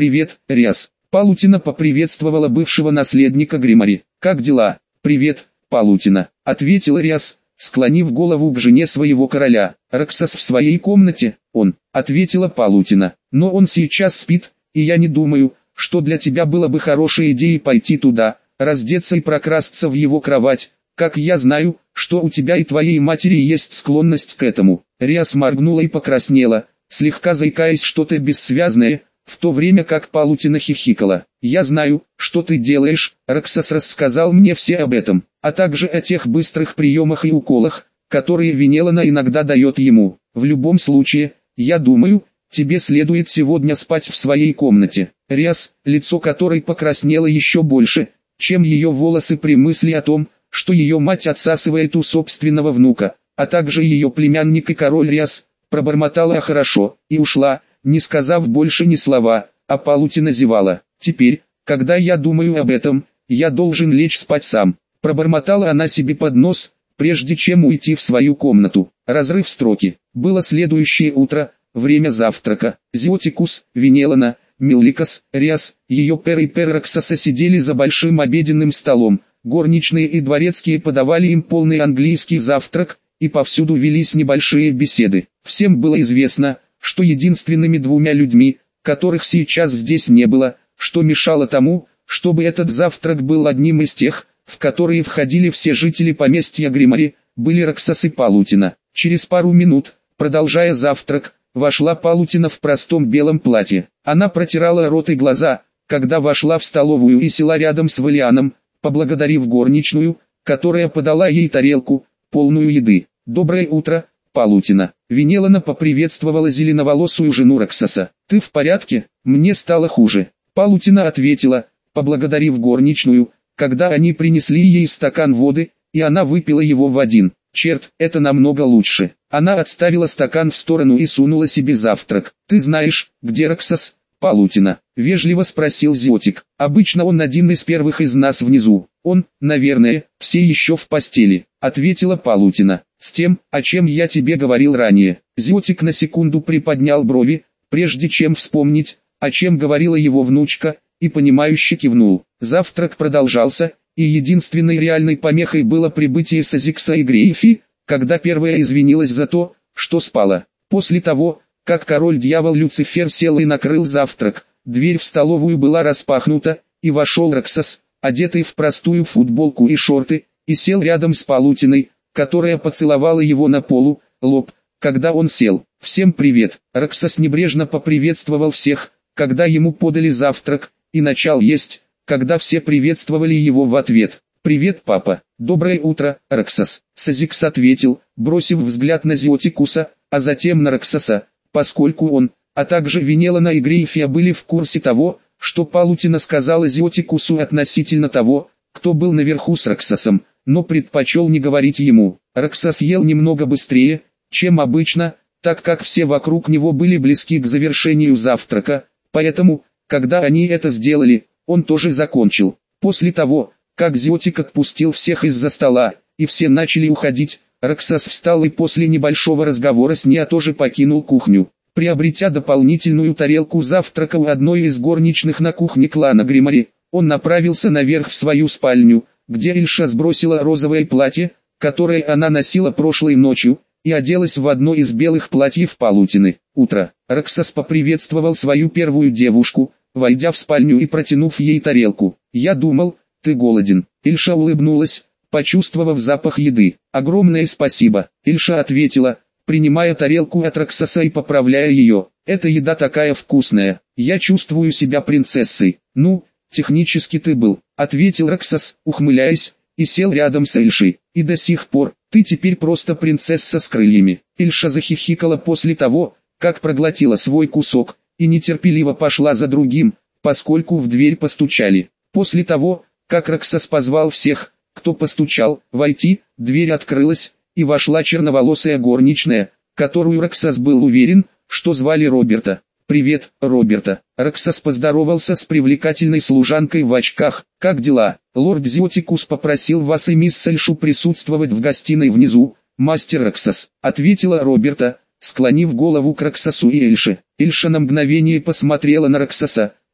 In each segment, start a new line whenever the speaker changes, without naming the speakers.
«Привет, Риас». Палутина поприветствовала бывшего наследника Гримари. «Как дела?» «Привет, Палутина», — ответил Риас, склонив голову к жене своего короля. «Раксас в своей комнате?» «Он», — ответила Палутина. «Но он сейчас спит, и я не думаю, что для тебя было бы хорошей идеей пойти туда, раздеться и прокрасться в его кровать, как я знаю, что у тебя и твоей матери есть склонность к этому». Риас моргнула и покраснела, слегка заикаясь что-то бессвязное, в то время как Палутина хихикала. «Я знаю, что ты делаешь», — Раксас рассказал мне все об этом, а также о тех быстрых приемах и уколах, которые Венелана иногда дает ему. В любом случае, я думаю, тебе следует сегодня спать в своей комнате». Риас, лицо которой покраснело еще больше, чем ее волосы при мысли о том, что ее мать отсасывает у собственного внука, а также ее племянник и король Риас, пробормотала «хорошо» и ушла, не сказав больше ни слова, а Палутина зевала. «Теперь, когда я думаю об этом, я должен лечь спать сам», пробормотала она себе под нос, прежде чем уйти в свою комнату. Разрыв строки. Было следующее утро, время завтрака. Зиотикус, Венелана, Милликас, Риас, ее пер и пер Раксаса сидели за большим обеденным столом. Горничные и дворецкие подавали им полный английский завтрак, и повсюду велись небольшие беседы. Всем было известно, что единственными двумя людьми, которых сейчас здесь не было, что мешало тому, чтобы этот завтрак был одним из тех, в которые входили все жители поместья Гримари, были Раксас и Палутина. Через пару минут, продолжая завтрак, вошла Палутина в простом белом платье. Она протирала рот и глаза, когда вошла в столовую и села рядом с Валианом, поблагодарив горничную, которая подала ей тарелку, полную еды. «Доброе утро, Палутина». Венелана поприветствовала зеленоволосую жену Раксаса. «Ты в порядке? Мне стало хуже». Палутина ответила, поблагодарив горничную, когда они принесли ей стакан воды, и она выпила его в один. «Черт, это намного лучше». Она отставила стакан в сторону и сунула себе завтрак. «Ты знаешь, где Раксас, Палутина?» — вежливо спросил Зиотик. «Обычно он один из первых из нас внизу. Он, наверное, все еще в постели», — ответила Палутина. «С тем, о чем я тебе говорил ранее». Зиотик на секунду приподнял брови, прежде чем вспомнить, о чем говорила его внучка, и понимающе кивнул. Завтрак продолжался, и единственной реальной помехой было прибытие Сазикса и Грейфи, когда первая извинилась за то, что спала. После того, как король-дьявол Люцифер сел и накрыл завтрак, дверь в столовую была распахнута, и вошел Раксас, одетый в простую футболку и шорты, и сел рядом с Палутиной, которая поцеловала его на лоб, когда он сел. «Всем привет!» Раксас небрежно поприветствовал всех, когда ему подали завтрак, и начал есть, когда все приветствовали его в ответ. «Привет, папа!» «Доброе утро, Раксас!» Сазикс ответил, бросив взгляд на Зиотикуса, а затем на Раксаса, поскольку он, а также Венелана и Грейфия были в курсе того, что Палутина сказала Зиотикусу относительно того, кто был наверху с Раксасом, но предпочел не говорить ему. Раксас ел немного быстрее, чем обычно, так как все вокруг него были близки к завершению завтрака, поэтому, когда они это сделали, он тоже закончил. После того, как Зиотик отпустил всех из-за стола, и все начали уходить, Раксас встал и после небольшого разговора с Ниа тоже покинул кухню. Приобретя дополнительную тарелку завтрака у одной из горничных на кухне клана Гримари, он направился наверх в свою спальню, где Ильша сбросила розовое платье, которое она носила прошлой ночью, и оделась в одно из белых платьев Палутины. Утро. Раксас поприветствовал свою первую девушку, войдя в спальню и протянув ей тарелку. «Я думал, ты голоден». Ильша улыбнулась, почувствовав запах еды. «Огромное спасибо», Ильша ответила, принимая тарелку от Раксаса и поправляя ее. «Эта еда такая вкусная, я чувствую себя принцессой». «Ну, технически ты был», ответил Раксас, ухмыляясь, и сел рядом с Ильшей. «И до сих пор, ты теперь просто принцесса с крыльями». Ильша захихикала после того, как проглотила свой кусок, и нетерпеливо пошла за другим, поскольку в дверь постучали. После того, как Раксас позвал всех, кто постучал, войти, дверь открылась, и вошла черноволосая горничная, которую Раксас был уверен, что звали Роберта. «Привет, Роберта». Раксас поздоровался с привлекательной служанкой в очках. «Как дела? Лорд Зиотикус попросил вас и мисс Эльшу присутствовать в гостиной внизу, мастер Раксас», ответила Роберта, склонив голову к Раксасу и Эльше. Эльша на мгновение посмотрела на Раксаса,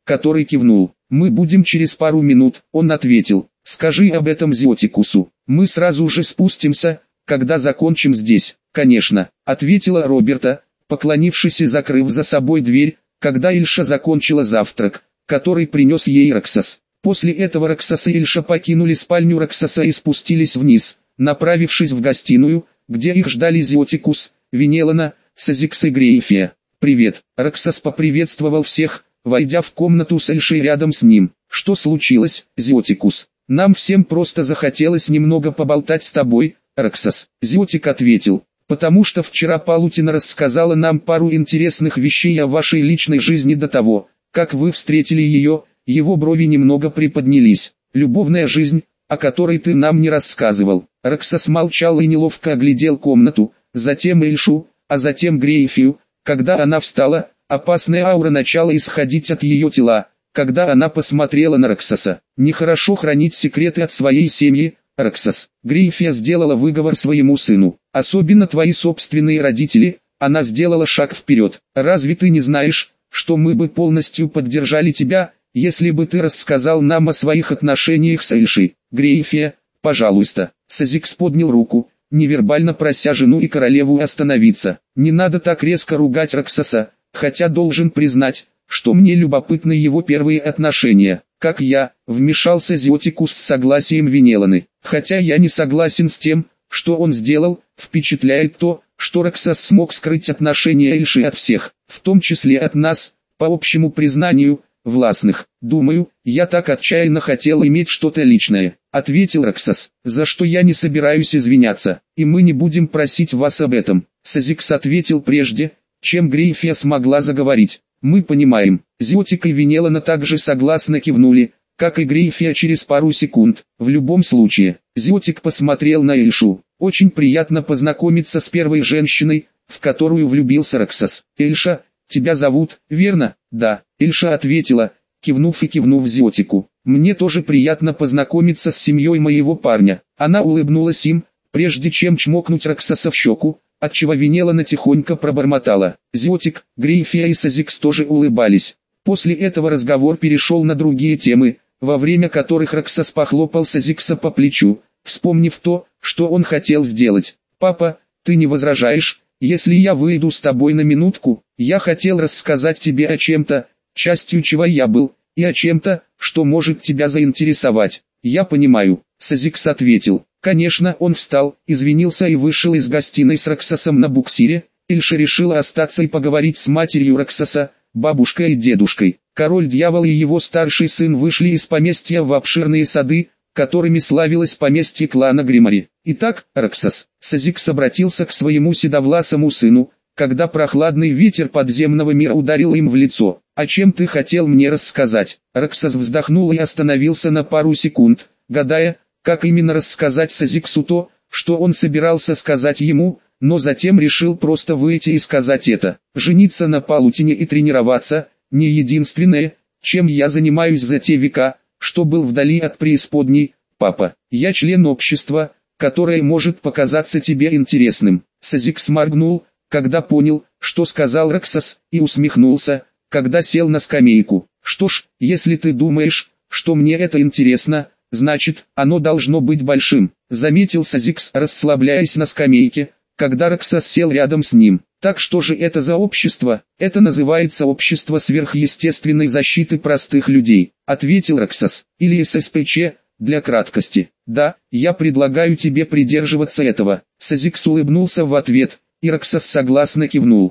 который кивнул. «Мы будем через пару минут», он ответил. «Скажи об этом Зиотикусу. Мы сразу же спустимся, когда закончим здесь». «Конечно», ответила Роберта, поклонившись и закрыв за собой дверь, когда Ильша закончила завтрак, который принес ей Роксос. После этого Роксос и Ильша покинули спальню Роксоса и спустились вниз, направившись в гостиную, где их ждали Зиотикус, Венелана, Сазикс и Грейфия. «Привет», Роксос поприветствовал всех, войдя в комнату с Ильшей рядом с ним. «Что случилось, Зиотикус?» «Нам всем просто захотелось немного поболтать с тобой, Роксос», Зиотик ответил. «Потому что вчера Палутина рассказала нам пару интересных вещей о вашей личной жизни до того, как вы встретили ее». Его брови немного приподнялись. «Любовная жизнь, о которой ты нам не рассказывал». Роксос молчал и неловко оглядел комнату, затем Ильшу, а затем Грейфию. Когда она встала, опасная аура начала исходить от ее тела. Когда она посмотрела на Роксоса. «Нехорошо хранить секреты от своей семьи, Роксос». Грейфия сделала выговор своему сыну. «Особенно твои собственные родители». Она сделала шаг вперед. «Разве ты не знаешь, что мы бы полностью поддержали тебя, если бы ты рассказал нам о своих отношениях с Ильшей?» «Грейфия, пожалуйста». Сазикс поднял руку, невербально прося жену и королеву остановиться. «Не надо так резко ругать Роксоса, хотя должен признать, что мне любопытны его первые отношения». «Как я», вмешался Зиотикус с согласием Венеланы. «Хотя я не согласен с тем, что он сделал, впечатляет то, что Роксос смог скрыть отношения Ильши от всех, в том числе от нас, по общему признанию, властных. Думаю, я так отчаянно хотел иметь что-то личное», ответил Роксос, «за что я не собираюсь извиняться, и мы не будем просить вас об этом». Сазикс ответил прежде, чем Грейфия смогла заговорить. «Мы понимаем». Зиотик и Венелана также согласно кивнули, как и Грейфия через пару секунд. В любом случае, Зиотик посмотрел на Ильшу. «Очень приятно познакомиться с первой женщиной, в которую влюбился Роксос. Ильша, тебя зовут, верно?» «Да», Ильша ответила, кивнув Зиотику. «Мне тоже приятно познакомиться с семьей моего парня». Она улыбнулась им, прежде чем чмокнуть Роксоса в щеку, отчего Венелана тихонько пробормотала. Зиотик, Грейфия и Сазикс тоже улыбались. После этого разговор перешел на другие темы, во время которых Роксос похлопал Сазикса по плечу, вспомнив то, что он хотел сделать. «Папа, ты не возражаешь, если я выйду с тобой на минутку? Я хотел рассказать тебе о чем-то, частью чего я был, и о чем-то, что может тебя заинтересовать». «Я понимаю», Сазикс ответил. Конечно, он встал, извинился и вышел из гостиной с Роксосом на буксире. Ильша решила остаться и поговорить с матерью Роксоса, бабушкой и дедушкой. Король-дьявол и его старший сын вышли из поместья в обширные сады, которыми славилось поместье клана Гримари. «Итак, Роксос», Сазикс обратился к своему седовласому сыну, когда прохладный ветер подземного мира ударил им в лицо. «О чем ты хотел мне рассказать?» Роксос вздохнул и остановился на пару секунд, гадая, как именно рассказать Сазиксу то, что он собирался сказать ему, но затем решил просто выйти и сказать это. «Жениться на Палутине и тренироваться – не единственное, чем я занимаюсь за те века, что был вдали от преисподней, папа. Я член общества, которое может показаться тебе интересным». Сазикс моргнул, когда понял, что сказал Роксос, и усмехнулся, когда сел на скамейку. «Что ж, если ты думаешь, что мне это интересно, значит, оно должно быть большим», заметил Сазикс, расслабляясь на скамейке, когда Роксос сел рядом с ним. «Так что же это за общество?» «Это называется общество сверхъестественной защиты простых людей», ответил Роксос, «или ССПЧ, для краткости». «Да, я предлагаю тебе придерживаться этого». Сазикс улыбнулся в ответ, и Роксос согласно кивнул.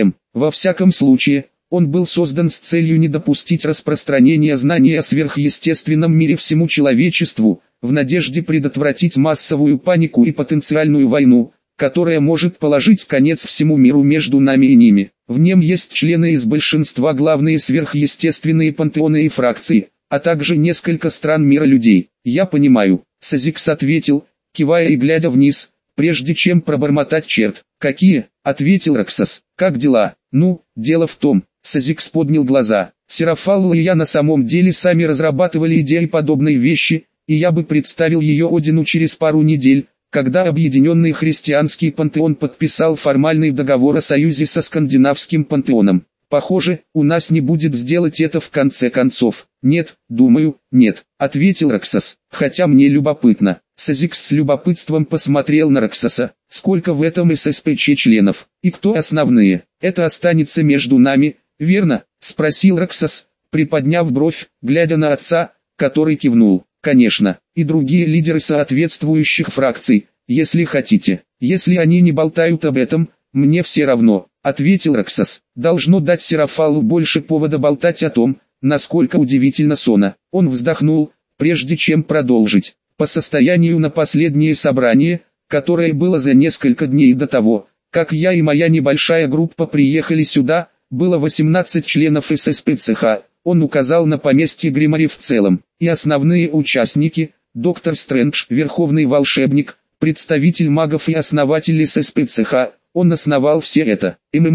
Во всяком случае, он был создан с целью не допустить распространения знаний о сверхъестественном мире всему человечеству, в надежде предотвратить массовую панику и потенциальную войну, которая может положить конец всему миру между нами и ними. В нем есть члены из большинства главные сверхъестественные пантеоны и фракции, а также несколько стран мира людей. «Я понимаю», Сазикс ответил, кивая и глядя вниз, прежде чем пробормотать черт. «Какие?» — ответил Роксос. «Как дела?» «Ну, дело в том», Сазикс поднял глаза. «Серафалла и я на самом деле сами разрабатывали идеи подобной вещи, и я бы представил ее Одину через пару недель, когда Объединенный Христианский Пантеон подписал формальный договор о союзе со Скандинавским Пантеоном. Похоже, у нас не будет сделать это в конце концов. Нет, думаю, нет, ответил Роксас. Хотя мне любопытно. Сазикс с любопытством посмотрел на Роксаса. Сколько в этом ССПЧ членов? И кто основные? Это останется между нами, верно? Спросил Роксас, приподняв бровь, глядя на отца, который кивнул. Конечно, и другие лидеры соответствующих фракций, если хотите. Если они не болтают об этом, мне все равно, ответил Роксас. Должно дать Серафалу больше повода болтать о том, насколько удивительно Сона. Он вздохнул, прежде чем продолжить. По состоянию на последнее собрание, которое было за несколько дней до того, как я и моя небольшая группа приехали сюда, было 18 членов ССПЦХ. Он указал на поместье Гримари в целом, и основные участники: доктор Стрэндж, верховный волшебник, представитель магов и основатель ССПЦХ. Он основал все это.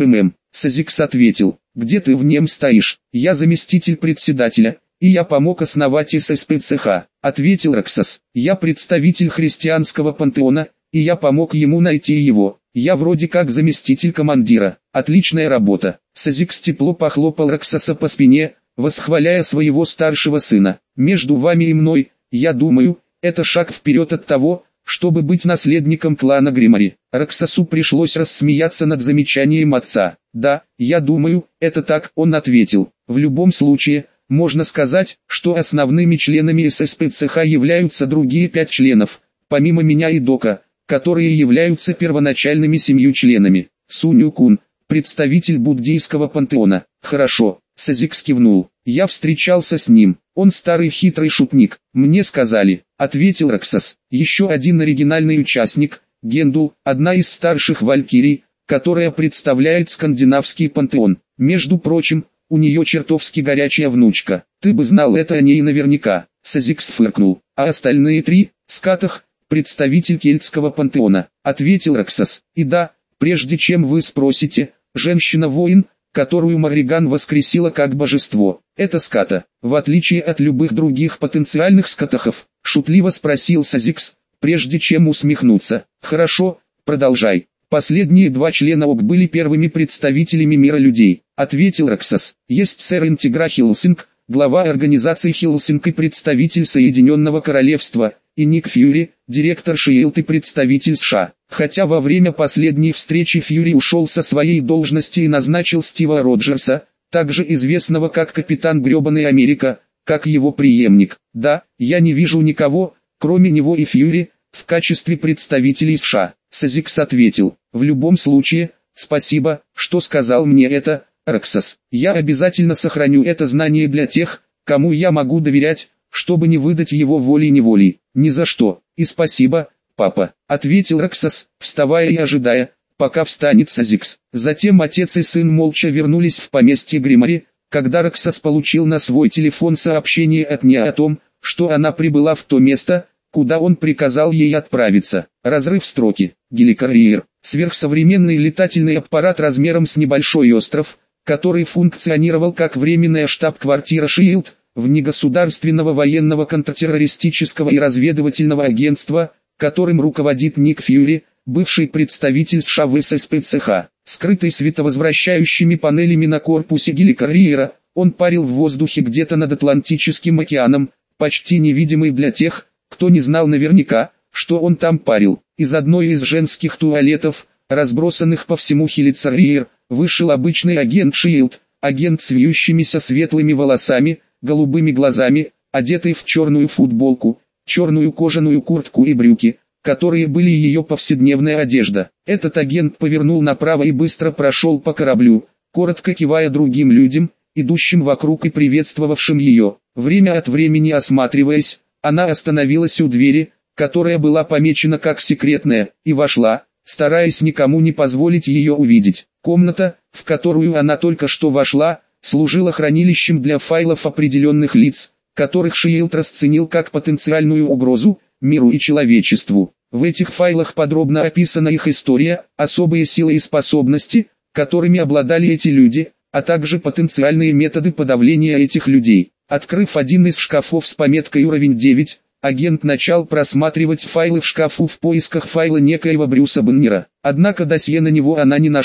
Сазикс ответил. Где ты в нем стоишь? Я заместитель председателя, и я помог основать ССПЦХ, ответил Роксас. Я представитель христианского пантеона, и я помог ему найти его. Я вроде как заместитель командира. Отличная работа. Сазикс тепло похлопал Роксаса по спине, восхваляя своего старшего сына. Между вами и мной, я думаю, это шаг вперед от того, чтобы быть наследником клана Гримари. Роксасу пришлось рассмеяться над замечанием отца. Да, я думаю, это так, он ответил. В любом случае, можно сказать, что основными членами ССПЦХ являются другие 5 членов, помимо меня и Дока, которые являются первоначальными 7 членами. Суню-кун, представитель буддийского пантеона. Хорошо, Сазикс кивнул. Я встречался с ним, он старый хитрый шутник, мне сказали, ответил Роксас. Еще один оригинальный участник, Гендул, одна из старших валькирий, которая представляет скандинавский пантеон. Между прочим, у нее чертовски горячая внучка. Ты бы знал это о ней наверняка. Сазикс фыркнул. А остальные 3, Скатах, представитель кельтского пантеона, ответил Роксас. И да, прежде чем вы спросите, женщина-воин, которую Марриган воскресила как божество, это Ската, в отличие от любых других потенциальных скатахов, шутливо спросил Сазикс, прежде чем усмехнуться. Хорошо, продолжай. Последние 2 члена ОК были первыми представителями мира людей, ответил Роксас. Есть сэр Интегра Хилсинг, глава организации Хилсинг и представитель Соединенного Королевства, и Ник Фьюри, директор Шиилд и представитель США. Хотя во время последней встречи Фьюри ушел со своей должности и назначил Стива Роджерса, также известного как Капитан Гребаный Америка, как его преемник. Да, я не вижу никого, кроме него и Фьюри, в качестве представителей США. Сазикс ответил. В любом случае, спасибо, что сказал мне это, Роксас. Я обязательно сохраню это знание для тех, кому я могу доверять, чтобы не выдать его волей-неволей. Ни за что. И спасибо, папа, ответил Роксас, вставая и ожидая, пока встанет Сазикс. Затем отец и сын молча вернулись в поместье Гримари, когда Роксас получил на свой телефон сообщение от Ния о том, что она прибыла в то место, куда он приказал ей отправиться. Разрыв строки. Геликарриер. Сверхсовременный летательный аппарат размером с небольшой остров, который функционировал как временная штаб-квартира Шиилд, внегосударственного военного контртеррористического и разведывательного агентства, которым руководит Ник Фьюри, бывший представитель США в ССПЦХ. Скрытый световозвращающими панелями на корпусе геликарриера, он парил в воздухе где-то над Атлантическим океаном, почти невидимый для тех, кто не знал наверняка, что он там парил. Из одной из женских туалетов, разбросанных по всему Хилицарриер, вышел обычный агент Шиилд, агент с вьющимися светлыми волосами, голубыми глазами, одетый в черную футболку, черную кожаную куртку и брюки, которые были ее повседневная одежда. Этот агент повернул направо и быстро прошел по кораблю, коротко кивая другим людям, идущим вокруг и приветствовавшим ее. Время от времени осматриваясь, она остановилась у двери, которая была помечена как секретная, и вошла, стараясь никому не позволить ее увидеть. Комната, в которую она только что вошла, служила хранилищем для файлов определенных лиц, которых Шиилд расценил как потенциальную угрозу миру и человечеству. В этих файлах подробно описана их история, особые силы и способности, которыми обладали эти люди, а также потенциальные методы подавления этих людей. Открыв один из шкафов с пометкой «Уровень 9», агент начал просматривать файлы в шкафу в поисках файла некоего Брюса Баннера. Однако досье на него она не нашла.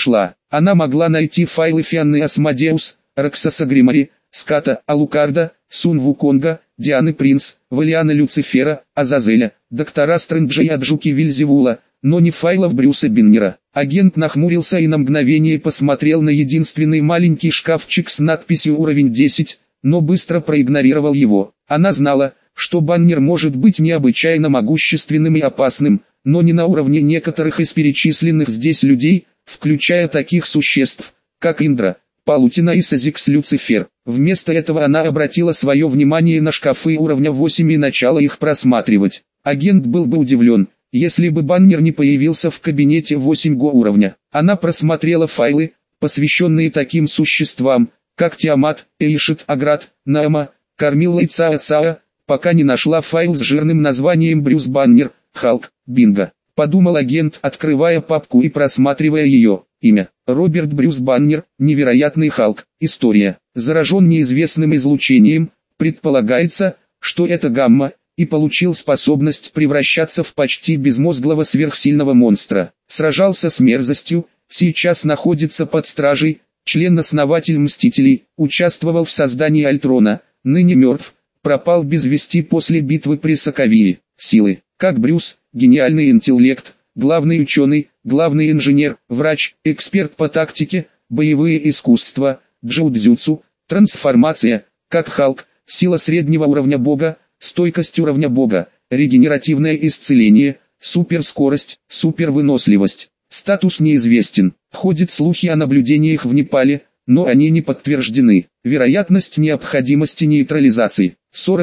Она могла найти файлы Фианны Асмодеус, Роксоса Гримари, Ската, Алукарда, Сун Вуконга, Дианы Принц, Валиана Люцифера, Азазеля, доктора Стрэнджа и Аджуки Вильзевула, но не файлов Брюса Беннера. Агент нахмурился и на мгновение посмотрел на единственный маленький шкафчик с надписью «Уровень 10», но быстро проигнорировал его. Она знала, что Баннер может быть необычайно могущественным и опасным, но не на уровне некоторых из перечисленных здесь людей, включая таких существ, как Индра, Палутина и Сазикс Люцифер. Вместо этого она обратила свое внимание на шкафы уровня 8 и начала их просматривать. Агент был бы удивлен, если бы Баннер не появился в кабинете 8-го уровня. Она просмотрела файлы, посвященные таким существам, как Тиамат, Эйшет, Аград, Наэма, Кармилла и Цаа-Цаа, пока не нашла файл с жирным названием «Брюс Баннер, Халк, Бинго», подумал агент, открывая папку и просматривая ее. Имя: Роберт Брюс Баннер, невероятный Халк. История: заражен неизвестным излучением, предполагается, что это гамма, и получил способность превращаться в почти безмозглого сверхсильного монстра. Сражался с мерзостью, сейчас находится под стражей, член-основатель Мстителей, участвовал в создании Альтрона, ныне мертв, пропал без вести после битвы при Соковии. Силы: как Брюс, гениальный интеллект, главный ученый, главный инженер, врач, эксперт по тактике, боевые искусства, джиу-дзюцу, трансформация, как Халк, сила среднего уровня бога, стойкость уровня бога, регенеративное исцеление, суперскорость, супервыносливость. Статус неизвестен. Ходят слухи о наблюдениях в Непале, но они не подтверждены. Вероятность необходимости нейтрализации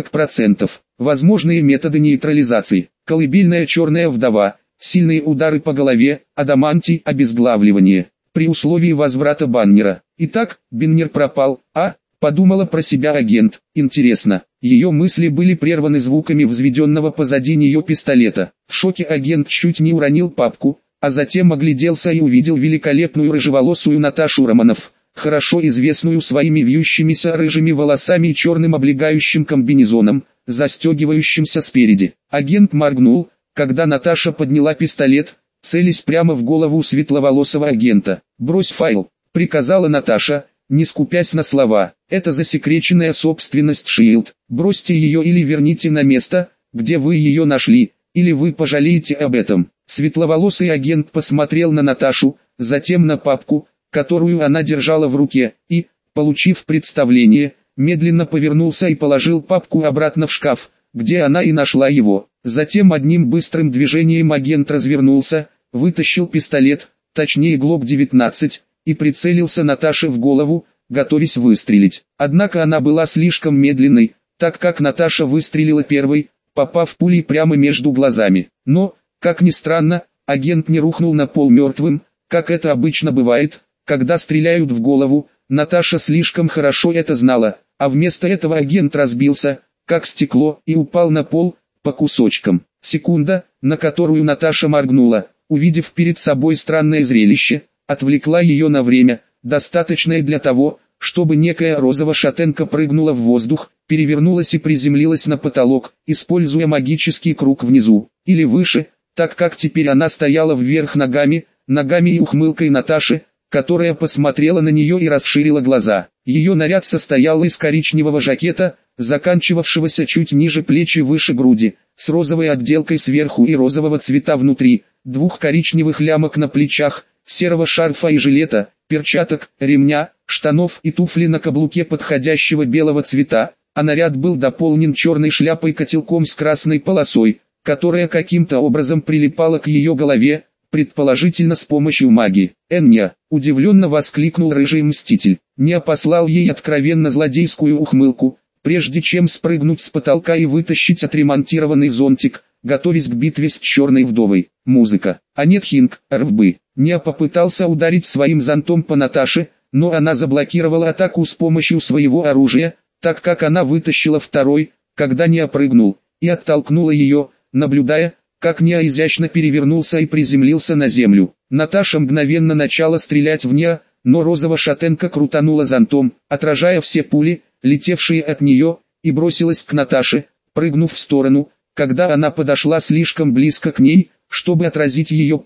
40%. Возможные методы нейтрализации: колыбельная черная вдова, сильные удары по голове, адамантий, обезглавливание. При условии возврата Баннера. Итак, Баннер пропал, подумала про себя агент. Интересно, ее мысли были прерваны звуками взведенного позади нее пистолета. В шоке агент чуть не уронил папку, а затем огляделся и увидел великолепную рыжеволосую Наташу Романов, хорошо известную своими вьющимися рыжими волосами и черным облегающим комбинезоном, застегивающимся спереди. Агент моргнул, когда Наташа подняла пистолет, целясь прямо в голову светловолосого агента. «Брось файл», — приказала Наташа, не скупясь на слова. «Это засекреченная собственность Шилд. Бросьте ее или верните на место, где вы ее нашли, или вы пожалеете об этом». Светловолосый агент посмотрел на Наташу, затем на папку, которую она держала в руке, и, получив представление, медленно повернулся и положил папку обратно в шкаф, где она и нашла его. Затем одним быстрым движением агент развернулся, вытащил пистолет, точнее Глок-19, и прицелился Наташе в голову, готовясь выстрелить. Однако она была слишком медленной, так как Наташа выстрелила первой, попав пулей прямо между глазами. Но, как ни странно, агент не рухнул на пол мертвым, как это обычно бывает, когда стреляют в голову. Наташа слишком хорошо это знала, а вместо этого агент разбился, как стекло, и упал на пол, по кусочкам. Секунда, на которую Наташа моргнула, увидев перед собой странное зрелище, отвлекла ее на время, достаточное для того, чтобы некая розово-шатенка прыгнула в воздух, перевернулась и приземлилась на потолок, используя магический круг внизу, или выше, так как теперь она стояла вверх ногами и ухмылкой Наташи, которая посмотрела на нее и расширила глаза. Ее наряд состоял из коричневого жакета, заканчивавшегося чуть ниже плеч и выше груди, с розовой отделкой сверху и розового цвета внутри, двух коричневых лямок на плечах, серого шарфа и жилета, перчаток, ремня, штанов и туфли на каблуке подходящего белого цвета, а наряд был дополнен черной шляпой-котелком с красной полосой, которая каким-то образом прилипала к ее голове, предположительно с помощью магии. «Эння!» – удивленно воскликнул рыжий мститель. Не послал ей откровенно злодейскую ухмылку, прежде чем спрыгнуть с потолка и вытащить отремонтированный зонтик, готовясь к битве с черной вдовой. Музыка. Анет Хинг, РВБ. Не попытался ударить своим зонтом по Наташе, но она заблокировала атаку с помощью своего оружия, так как она вытащила второй, когда не опрыгнул, и оттолкнула ее, наблюдая, как Неа изящно перевернулся и приземлился на землю. Наташа мгновенно начала стрелять в Неа, но розово-шатенка крутанула зонтом, отражая все пули, летевшие от нее, и бросилась к Наташе, прыгнув в сторону, когда она подошла слишком близко к ней, чтобы отразить ее пули,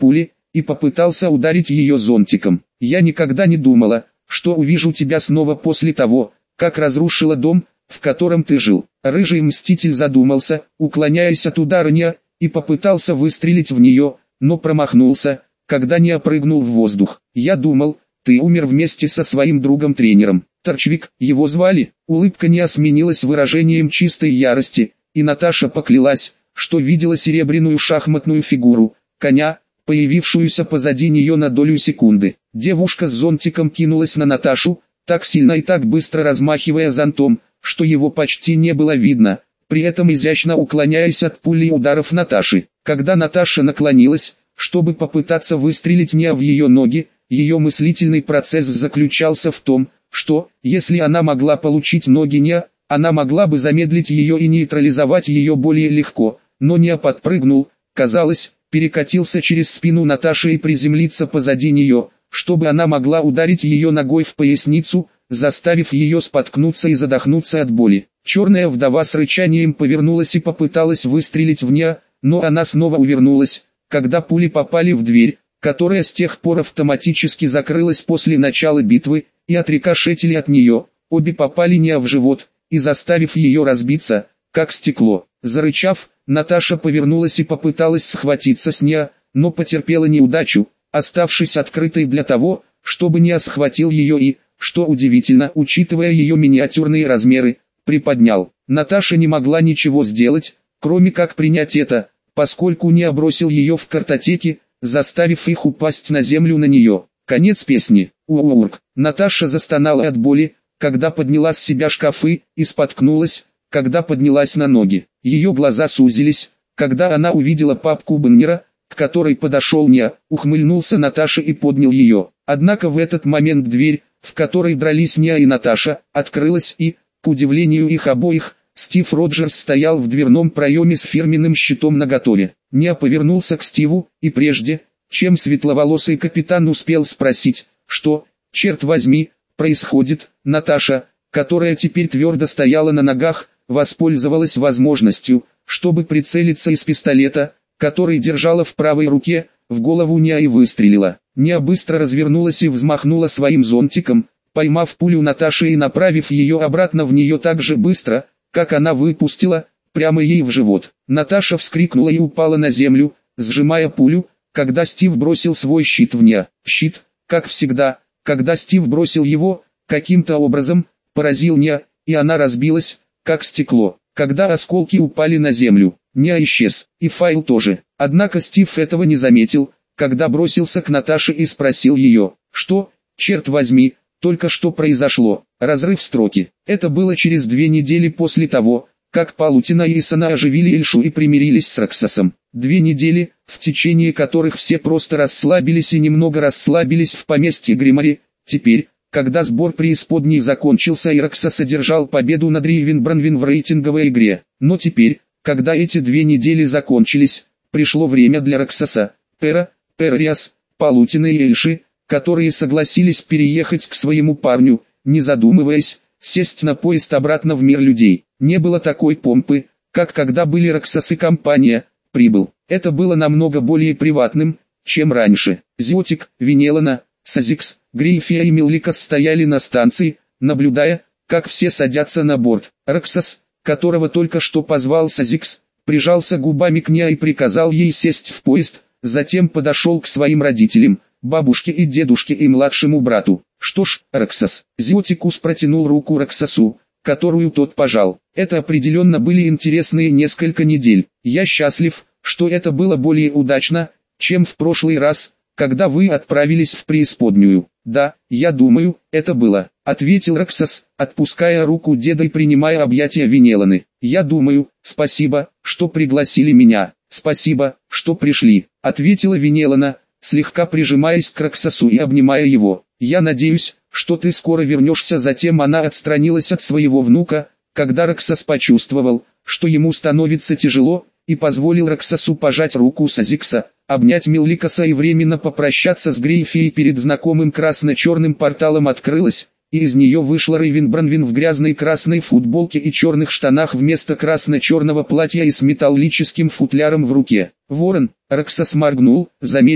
и попытался ударить ее зонтиком. «Я никогда не думала, что увижу тебя снова после того, как разрушила дом, в котором ты жил». Рыжий мститель задумался, уклоняясь от удара Ния, и попытался выстрелить в нее, но промахнулся, когда Ния прыгнул в воздух. «Я думал, ты умер вместе со своим другом-тренером. Торчвик, его звали». Улыбка Ния сменилась выражением чистой ярости, и Наташа поклялась, что видела серебряную шахматную фигуру коня, появившуюся позади нее на долю секунды. Девушка с зонтиком кинулась на Наташу, так сильно и так быстро размахивая зонтом, что его почти не было видно, при этом изящно уклоняясь от пули и ударов Наташи. Когда Наташа наклонилась, чтобы попытаться выстрелить Ния в ее ноги, ее мыслительный процесс заключался в том, что, если она могла получить ноги Ния, она могла бы замедлить ее и нейтрализовать ее более легко, но Ния подпрыгнул, казалось, перекатился через спину Наташи и приземлиться позади нее, чтобы она могла ударить ее ногой в поясницу, заставив ее споткнуться и задохнуться от боли. Черная вдова с рычанием повернулась и попыталась выстрелить в Ния, но она снова увернулась, когда пули попали в дверь, которая с тех пор автоматически закрылась после начала битвы, и отрикошетили от нее. Обе попали Ния в живот, и заставив ее разбиться, как стекло. Зарычав, Наташа повернулась и попыталась схватиться с Ния, но потерпела неудачу, оставшись открытой для того, чтобы Ния схватил ее и, что удивительно, учитывая ее миниатюрные размеры, приподнял. Наташа не могла ничего сделать, кроме как принять это, поскольку Ния бросил ее в картотеке, заставив их упасть на землю на нее. Конец песни. Уурк. Наташа застонала от боли, когда подняла с себя шкафы, и споткнулась, когда поднялась на ноги. Ее глаза сузились, когда она увидела папку Беннера, к которой подошел Ния, ухмыльнулся Наташа и поднял ее. Однако в этот момент дверь, в которой дрались Ния и Наташа, открылась и, к удивлению их обоих, Стив Роджерс стоял в дверном проеме с фирменным щитом наготове. Ния повернулся к Стиву, и прежде, чем светловолосый капитан успел спросить, что, черт возьми, происходит, Наташа, которая теперь твердо стояла на ногах, воспользовалась возможностью, чтобы прицелиться из пистолета, который держала в правой руке, в голову Ния и выстрелила. Ния быстро развернулась и взмахнула своим зонтиком, поймав пулю Наташи и направив ее обратно в нее так же быстро, как она выпустила, прямо ей в живот. Наташа вскрикнула и упала на землю, сжимая пулю, когда Стив бросил свой щит в Ния. Щит, как всегда, когда Стив бросил его, каким-то образом, поразил Ния, и она разбилась, как стекло. Когда осколки упали на землю, Ния исчез, и файл тоже. Однако Стив этого не заметил, когда бросился к Наташе и спросил ее, что, черт возьми, только что произошло. Разрыв строки. Это было через 2 недели после того, как Палутина и Исана оживили Эльшу и примирились с Роксосом. 2 недели, в течение которых все просто расслабились и немного расслабились в поместье Гримари. Теперь, когда сбор преисподней закончился и Роксос одержал победу над Ривенбранвин в рейтинговой игре. Но теперь, когда эти 2 недели закончились, пришло время для Роксоса, Пера, Перриас, Палутины и Эльши, которые согласились переехать к своему парню, не задумываясь, сесть на поезд обратно в мир людей. Не было такой помпы, как когда были Роксос и компания, прибыл. Это было намного более приватным, чем раньше. Зиотик, Винелана, Сазикс, Грейфия и Милликас стояли на станции, наблюдая, как все садятся на борт. Роксос, которого только что позвал Сазикс, прижался губами к Ния и приказал ей сесть в поезд, затем подошел к своим родителям, бабушке и дедушке и младшему брату. Что ж, Роксос. Зиотикус протянул руку Роксосу, которую тот пожал. Это определенно были интересные несколько недель. Я счастлив, что это было более удачно, чем в прошлый раз, когда вы отправились в преисподнюю. Да, я думаю, это было, ответил Роксос, отпуская руку деда и принимая объятия Винеланы. Я думаю, спасибо, что пригласили меня. Спасибо, что пришли, ответила Винелана, слегка прижимаясь к Роксосу и обнимая его. Я надеюсь, что ты скоро вернешься. Затем она отстранилась от своего внука, когда Роксос почувствовал, что ему становится тяжело, и позволил Роксосу пожать руку Сазикса, обнять Милликаса и временно попрощаться с Грейфией. Перед знакомым красно-черным порталом открылась, и из нее вышла Ривенбранвин в грязной красной футболке и черных штанах вместо красно-черного платья и с металлическим футляром в руке. Ворон, Роксос моргнул, заметив,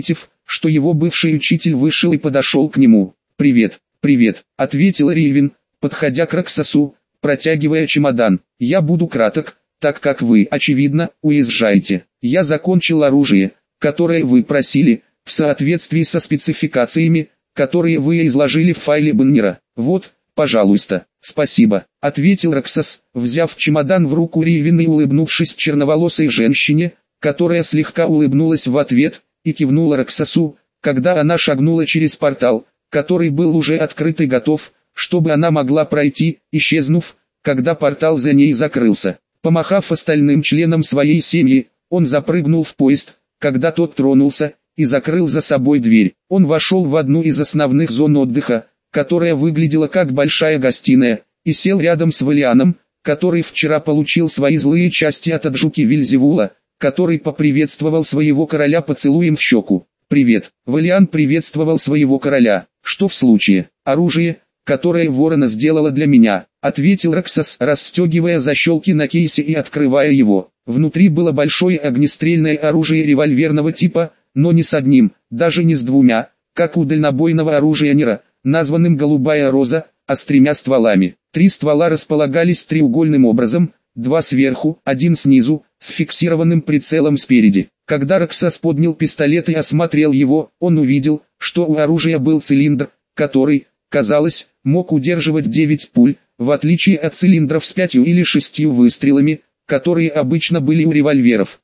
что его бывший учитель вышел и подошел к нему. «Привет, привет», — ответил Ривин, подходя к Роксосу, протягивая чемодан. «Я буду краток, так как вы, очевидно, уезжаете. Я закончил оружие, которое вы просили, в соответствии со спецификациями, которые вы изложили в файле Баннера. Вот, пожалуйста». «Спасибо», — ответил Роксос, взяв чемодан в руку Ривина и улыбнувшись черноволосой женщине, которая слегка улыбнулась в ответ, и кивнула Роксосу, когда она шагнула через портал, который был уже открыт и готов, чтобы она могла пройти, исчезнув, когда портал за ней закрылся. Помахав остальным членам своей семьи, он запрыгнул в поезд, когда тот тронулся, и закрыл за собой дверь. Он вошел в одну из основных зон отдыха, которая выглядела как большая гостиная, и сел рядом с Валианом, который вчера получил свои злые части от Аджуки Вильзевула, который поприветствовал своего короля поцелуем в щеку. «Привет». Валиан приветствовал своего короля. «Что в случае? Оружие, которое Ворона сделала для меня», — ответил Роксос, расстегивая защелки на кейсе и открывая его. Внутри было большое огнестрельное оружие револьверного типа, но не с одним, даже не с двумя, как у дальнобойного оружейнера, названным «Голубая роза», а с 3 стволами. 3 ствола располагались треугольным образом, 2 сверху, 1 снизу, с фиксированным прицелом спереди. Когда Роксос поднял пистолет и осмотрел его, он увидел, что у оружия был цилиндр, который, казалось, мог удерживать 9 пуль, в отличие от цилиндров с 5 или 6 выстрелами, которые обычно были у револьверов.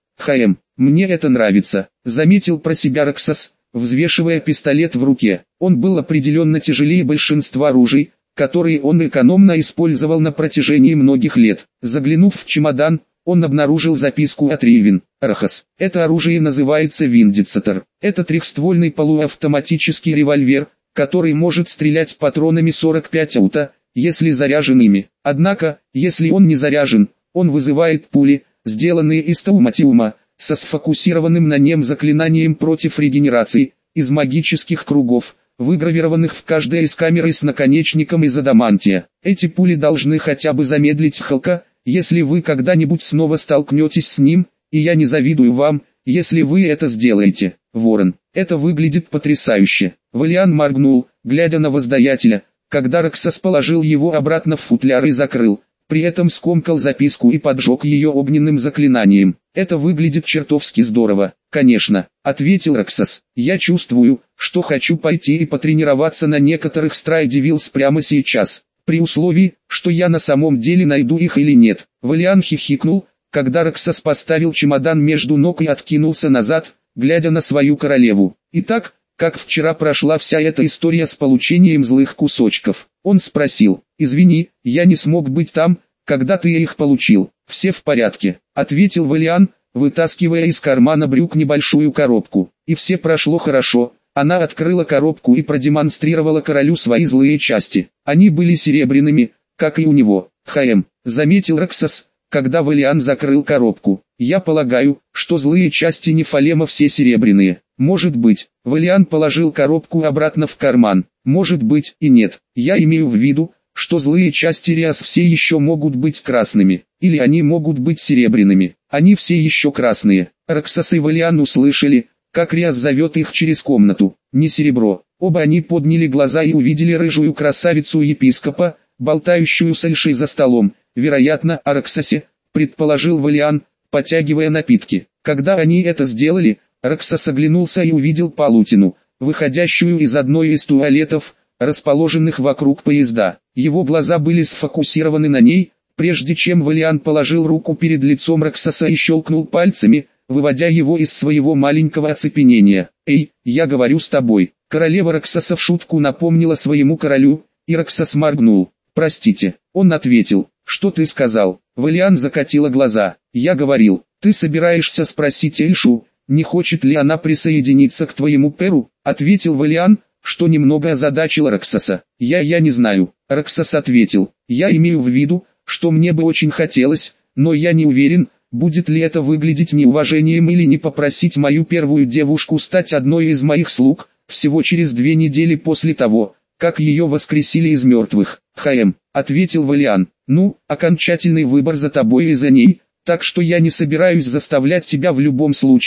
Мне это нравится», — заметил про себя Роксос, взвешивая пистолет в руке. Он был определенно тяжелее большинства оружий, которые он экономно использовал на протяжении многих лет. Заглянув в чемодан, он обнаружил записку от Ривин. «Рахас, это оружие называется Виндицатор. Это трехствольный полуавтоматический револьвер, который может стрелять патронами 45 аута, если заряжен ими. Однако, если он не заряжен, он вызывает пули, сделанные из тауматиума, со сфокусированным на нем заклинанием против регенерации, из магических кругов, выгравированных в каждой из камер с наконечником из адамантия. Эти пули должны хотя бы замедлить Халка, если вы когда-нибудь снова столкнетесь с ним, и я не завидую вам, если вы это сделаете, Ворон. Это выглядит потрясающе». Валиан моргнул, глядя на воздаятеля, когда Роксос положил его обратно в футляр и закрыл, при этом скомкал записку и поджег ее огненным заклинанием. «Это выглядит чертовски здорово». «Конечно», — ответил Роксос. «Я чувствую, что хочу пойти и потренироваться на некоторых страйдивилс прямо сейчас, при условии, что я на самом деле найду их или нет». Валиан хихикнул, когда Роксос поставил чемодан между ног и откинулся назад, глядя на свою королеву. «Итак, как вчера прошла вся эта история с получением злых кусочков?» Он спросил. «Извини, я не смог быть там, когда ты их получил». «Все в порядке», — ответил Валиан, вытаскивая из кармана брюк небольшую коробку. «И все прошло хорошо». Она открыла коробку и продемонстрировала королю свои злые части. Они были серебряными, как и у него. Заметил Роксос, когда Валиан закрыл коробку. «Я полагаю, что злые части Нефалема все серебряные». «Может быть». Валиан положил коробку обратно в карман. «Может быть и нет. Я имею в виду, что злые части Риас все еще могут быть красными, или они могут быть серебряными. Они все еще красные». Роксос и Валиан услышали, как Риас зовет их через комнату. «Не серебро». Оба они подняли глаза и увидели рыжую красавицу епископа, болтающую с Эльшей за столом. «Вероятно, о Роксосе», предположил Валиан, потягивая напитки. Когда они это сделали, Роксос оглянулся и увидел паутину, выходящую из одной из туалетов, расположенных вокруг поезда. Его глаза были сфокусированы на ней, прежде чем Валиан положил руку перед лицом Роксоса и щелкнул пальцами, выводя его из своего маленького оцепенения. «Эй, я говорю с тобой». Королева Роксоса в шутку напомнила своему королю, и Роксос моргнул. «Простите», он ответил. «Что ты сказал?» Валиан закатила глаза. «Я говорил, ты собираешься спросить Эльшу, не хочет ли она присоединиться к твоему перу?» Ответил Валиан, что немного озадачило Роксоса. Я не знаю». Роксос ответил. «Я имею в виду, что мне бы очень хотелось, но я не уверен, будет ли это выглядеть неуважением или не попросить мою первую девушку стать одной из моих слуг, всего через 2 недели после того, как ее воскресили из мертвых». Ответил Валиан. «Ну, окончательный выбор за тобой и за ней, так что я не собираюсь заставлять тебя в любом случае,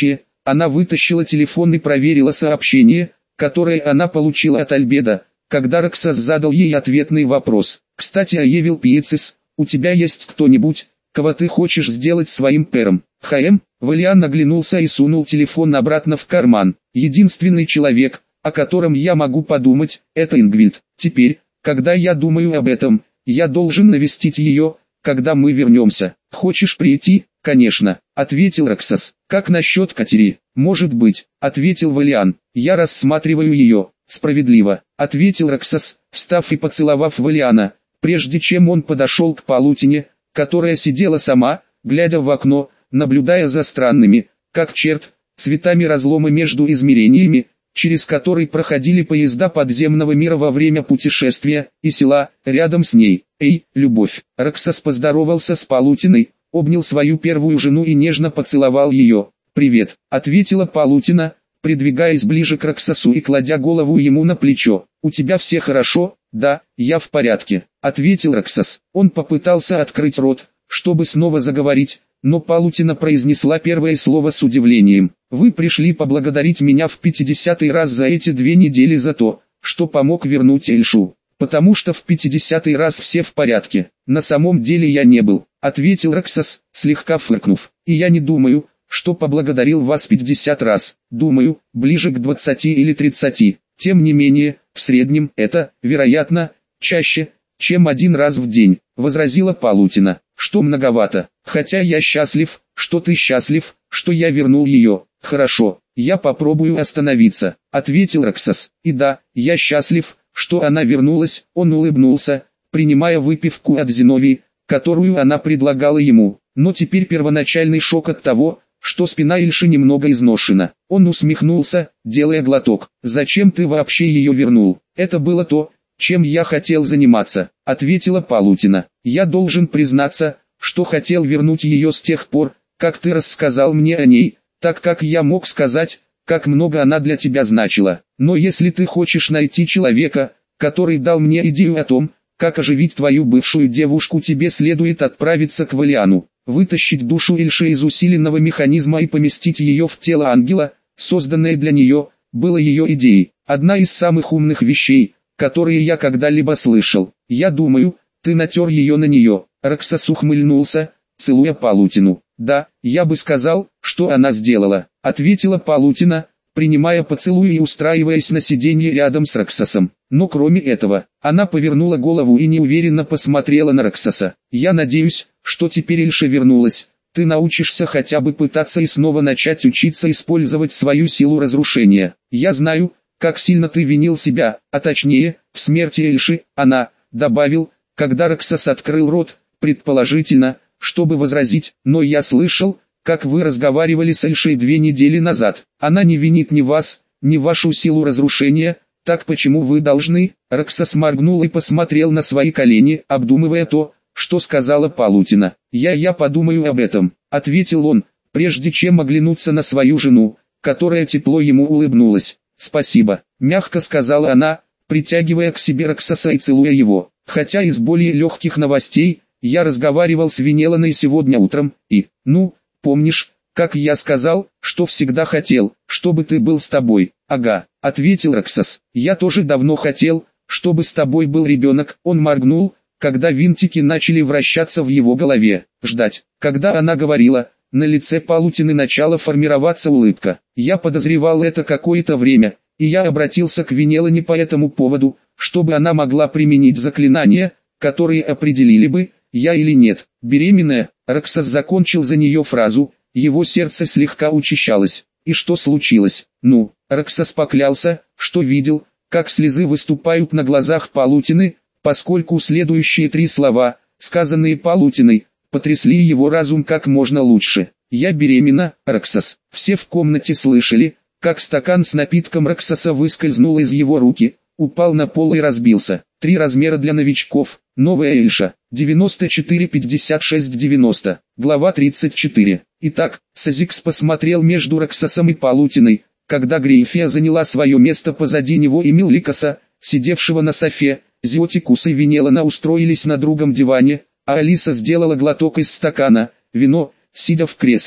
Она вытащила телефон и проверила сообщение, которое она получила от Альбеда, когда Роксас задал ей ответный вопрос. «Кстати, о Евил Пиецис, у тебя есть кто-нибудь, кого ты хочешь сделать своим пэром?» Валиан оглянулся и сунул телефон обратно в карман. «Единственный человек, о котором я могу подумать, это Ингвильд. Теперь, когда я думаю об этом, я должен навестить ее, когда мы вернемся. Хочешь прийти?» «Конечно», — ответил Роксас. «Как насчет Катери?» «Может быть», — ответил Валиан. «Я рассматриваю ее». «Справедливо», — ответил Роксас, встав и поцеловав Валиана, прежде чем он подошел к Полутине, которая сидела сама, глядя в окно, наблюдая за странными, как черт, цветами разлома между измерениями, через который проходили поезда подземного мира во время путешествия, и села, рядом с ней. «Эй, любовь!» Роксас поздоровался с Полутиной, обнял свою первую жену и нежно поцеловал ее. «Привет», — ответила Полутина, придвигаясь ближе к Роксасу и кладя голову ему на плечо. «У тебя все хорошо?» «Да, я в порядке», — ответил Роксас. Он попытался открыть рот, чтобы снова заговорить, но Полутина произнесла первое слово с удивлением. «Вы пришли поблагодарить меня в 50-й раз за эти 2 недели за то, что помог вернуть Эльшу. Потому что в 50-й раз все в порядке. На самом деле я не был», — ответил Роксас, слегка фыркнув. «И я не думаю, что поблагодарил вас 50 раз. Думаю, ближе к 20 или 30. Тем не менее, в среднем это, вероятно, чаще, чем 1 раз в день», — возразила Полутина. «Что многовато. Хотя я счастлив, что ты счастлив, что я вернул ее». «Хорошо, я попробую остановиться», — ответил Роксас. «И да, я счастлив, что она вернулась». Он улыбнулся, принимая выпивку от Зиновии, которую она предлагала ему. Но теперь первоначальный шок от того, что спина Эльши немного изношена. Он усмехнулся, делая глоток. «Зачем ты вообще ее вернул?» «Это было то, чем я хотел заниматься», — ответила Полутина. «Я должен признаться, что хотел вернуть ее с тех пор, как ты рассказал мне о ней, так как я мог сказать, как много она для тебя значила. Но если ты хочешь найти человека, который дал мне идею о том, как оживить твою бывшую девушку, тебе следует отправиться к Валиану, вытащить душу Эльши из усиленного механизма и поместить ее в тело ангела, созданное для нее, было ее идеей. Одна из самых умных вещей, которые я когда-либо слышал. Я думаю, ты натер ее на нее». Роксас ухмыльнулся, целуя Полутину. «Да, я бы сказал, что она сделала», — ответила Полутина, принимая поцелуй и устраиваясь на сиденье рядом с Роксасом. Но кроме этого, она повернула голову и неуверенно посмотрела на Роксаса. «Я надеюсь, что теперь Эльша вернулась. Ты научишься хотя бы пытаться и снова начать учиться использовать свою силу разрушения. Я знаю, как сильно ты винил себя, а точнее, в смерти Эльши». Она добавил, когда Роксас открыл рот, предположительно, чтобы возразить, «но я слышал, как вы разговаривали с Эльшей 2 недели назад. Она не винит ни вас, ни вашу силу разрушения, так почему вы должны?» Роксас моргнул и посмотрел на свои колени, обдумывая то, что сказала Полутина. «Я подумаю об этом», — ответил он, прежде чем оглянуться на свою жену, которая тепло ему улыбнулась. «Спасибо», — мягко сказала она, притягивая к себе Роксаса и целуя его. «Хотя из более легких новостей, я разговаривал с Венеланой сегодня утром, и, помнишь, как я сказал, что всегда хотел, чтобы ты был с тобой?» «Ага», — ответил Роксас. «Я тоже давно хотел, чтобы с тобой был ребенок». Он моргнул, когда винтики начали вращаться в его голове. Ждать. Когда она говорила, на лице Полутины начала формироваться улыбка. «Я подозревал это какое-то время, и я обратился к Венелане по этому поводу, чтобы она могла применить заклинания, которые определили бы, я или нет, беременная». Роксас закончил за нее фразу, его сердце слегка учащалось. «И что случилось?» Роксас поклялся, что видел, как слезы выступают на глазах Полутины, поскольку следующие 3 слова, сказанные Полутиной, потрясли его разум как можно лучше. «Я беременна, Роксас». Все в комнате слышали, как стакан с напитком Роксаса выскользнул из его руки, упал на пол и разбился. 3 размера для новичков. Новая Эльша. 94-56-90. Глава 34. Итак, Сазикс посмотрел между Роксасом и Полутиной, когда Грейфия заняла свое место позади него и Милликаса, сидевшего на софе. Зиотикус и Венелана устроились на другом диване, а Алиса сделала глоток из стакана, вино, сидя в кресле.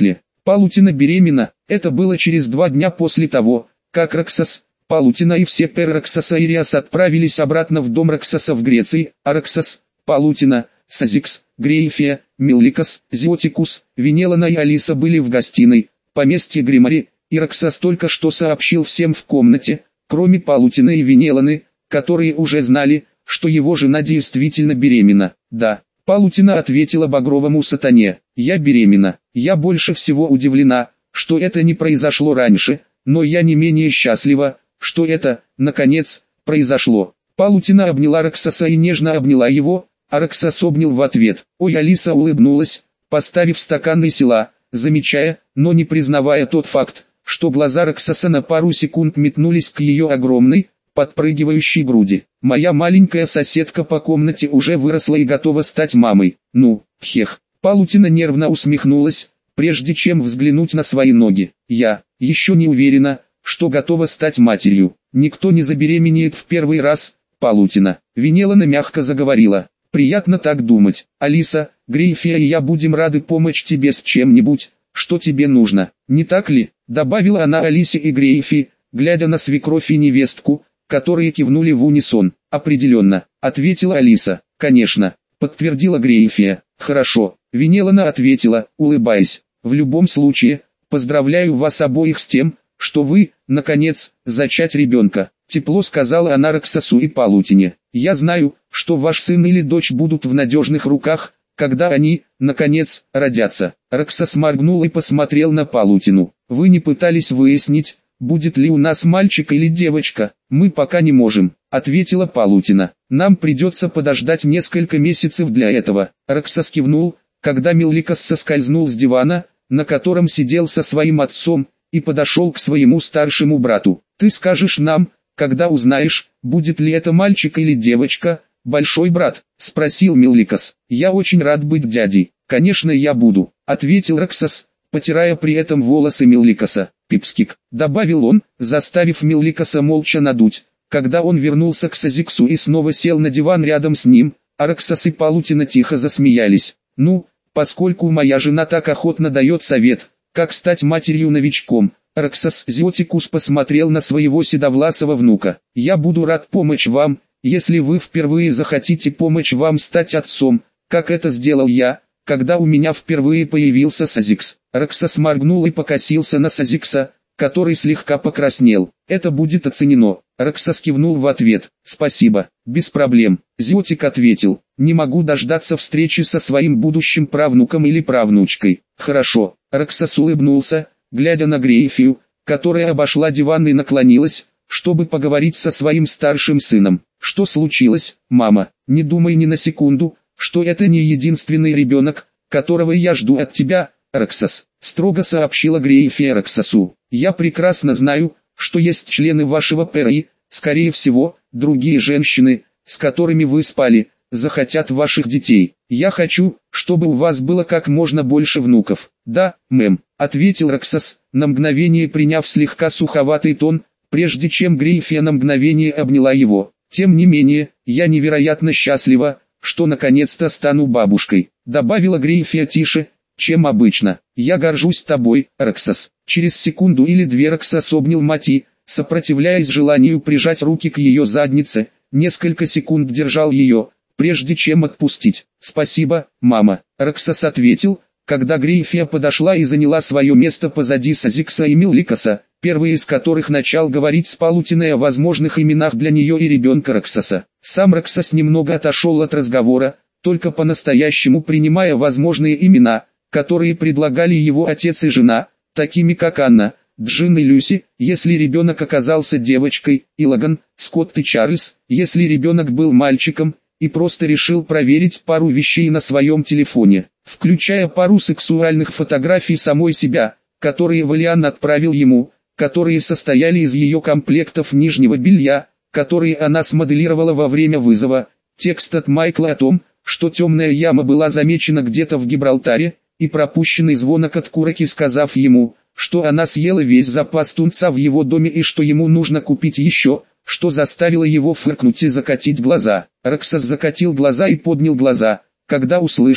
Палутина беременна. Это было через 2 дня после того, как Роксос, Палутина и все перы Роксоса и Риас отправились обратно в дом Роксоса в Греции, а Роксос, Палутина, Сазикс, Грейфия, Милликос, Зиотикус, Венелана и Алиса были в гостиной, поместье Гримари, и Роксос только что сообщил всем в комнате, кроме Палутины и Венеланы, которые уже знали, что его жена действительно беременна. Да, Палутина ответила багровому сатане: «Я беременна. Я больше всего удивлена, что это не произошло раньше, но я не менее счастлива, что это, наконец, произошло». Палутина обняла Роксоса и нежно обняла его, а Роксос обнял в ответ. Ой, Алиса улыбнулась, поставив стакан и села, замечая, но не признавая тот факт, что глаза Роксоса на пару секунд метнулись к ее огромной, подпрыгивающей груди. «Моя маленькая соседка по комнате уже выросла и готова стать мамой. Ну, хех». Палутина нервно усмехнулась, прежде чем взглянуть на свои ноги. «Я еще не уверена, что готова стать матерью. Никто не забеременеет в первый раз, Палутина». Венелана мягко заговорила. «Приятно так думать. Алиса, Грейфия и я будем рады помочь тебе с чем-нибудь, что тебе нужно. Не так ли?» Добавила она Алисе и Грейфи, глядя на свекровь и невестку, которые кивнули в унисон. «Определенно», — ответила Алиса. «Конечно», — подтвердила Грейфия. «Хорошо», — Венелана ответила, улыбаясь. «В любом случае, поздравляю вас обоих с тем, что вы, наконец, зачать ребенка», — тепло сказала она Роксосу и Палутине. «Я знаю, что ваш сын или дочь будут в надежных руках, когда они, наконец, родятся». Роксос моргнул и посмотрел на Палутину. «Вы не пытались выяснить, будет ли у нас мальчик или девочка?» «Мы пока не можем», — ответила Палутина. «Нам придется подождать несколько месяцев для этого». Роксос кивнул, когда Милликос соскользнул с дивана, на котором сидел со своим отцом, и подошел к своему старшему брату. «Ты скажешь нам, когда узнаешь, будет ли это мальчик или девочка, большой брат?» — спросил Милликос. «Я очень рад быть дядей». «Конечно я буду», — ответил Роксос, потирая при этом волосы Милликоса. «Пипскик», — добавил он, заставив Милликоса молча надуть, когда он вернулся к Сазиксу и снова сел на диван рядом с ним, а Роксос и Палутина тихо засмеялись. «Ну, поскольку моя жена так охотно дает совет, как стать матерью-новичком», Роксос Зиотикус посмотрел на своего седовласого внука. «Я буду рад помочь вам, если вы впервые захотите помочь вам стать отцом, как это сделал я, когда у меня впервые появился Сазикс». Роксос моргнул и покосился на Сазикса, который слегка покраснел. «Это будет оценено». Роксос кивнул в ответ. «Спасибо, без проблем». Зиотик ответил: «Не могу дождаться встречи со своим будущим правнуком или правнучкой». «Хорошо». Роксос улыбнулся, глядя на Грейфию, которая обошла диван и наклонилась, чтобы поговорить со своим старшим сыном. «Что случилось, мама? Не думай ни на секунду, что это не единственный ребенок, которого я жду от тебя, Роксос», — строго сообщила Грейфия Роксосу. «Я прекрасно знаю, что есть члены вашего пэра и, скорее всего, другие женщины, с которыми вы спали, захотят ваших детей. Я хочу, чтобы у вас было как можно больше внуков». «Да, мэм», — ответил Роксос, на мгновение приняв слегка суховатый тон, прежде чем Грейфия на мгновение обняла его. «Тем не менее, я невероятно счастлива, что наконец-то стану бабушкой», — добавила Грейфия тише, чем обычно. «Я горжусь тобой, Роксос». Через секунду или две Роксос обнял мать и, сопротивляясь желанию прижать руки к ее заднице, несколько секунд держал ее, прежде чем отпустить. «Спасибо, мама», — Роксос ответил, когда Грейфия подошла и заняла свое место позади Сазикса и Милликоса, первый из которых начал говорить с Палутиной о возможных именах для нее и ребенка Роксоса. Сам Роксос немного отошел от разговора, только по-настоящему принимая возможные имена, которые предлагали его отец и жена, такими как Анна, Джин и Люси, если ребенок оказался девочкой, и Логан, Скотт и Чарльз, если ребенок был мальчиком, и просто решил проверить пару вещей на своем телефоне, включая пару сексуальных фотографий самой себя, которые Валиан отправил ему, которые состояли из ее комплектов нижнего белья, которые она смоделировала во время вызова, текст от Майкла о том, что темная яма была замечена где-то в Гибралтаре, и пропущенный звонок от Кураки, сказав ему, что она съела весь запас тунца в его доме и что ему нужно купить еще, что заставило его фыркнуть и закатить глаза. Роксос закатил глаза и поднял глаза, когда услышал,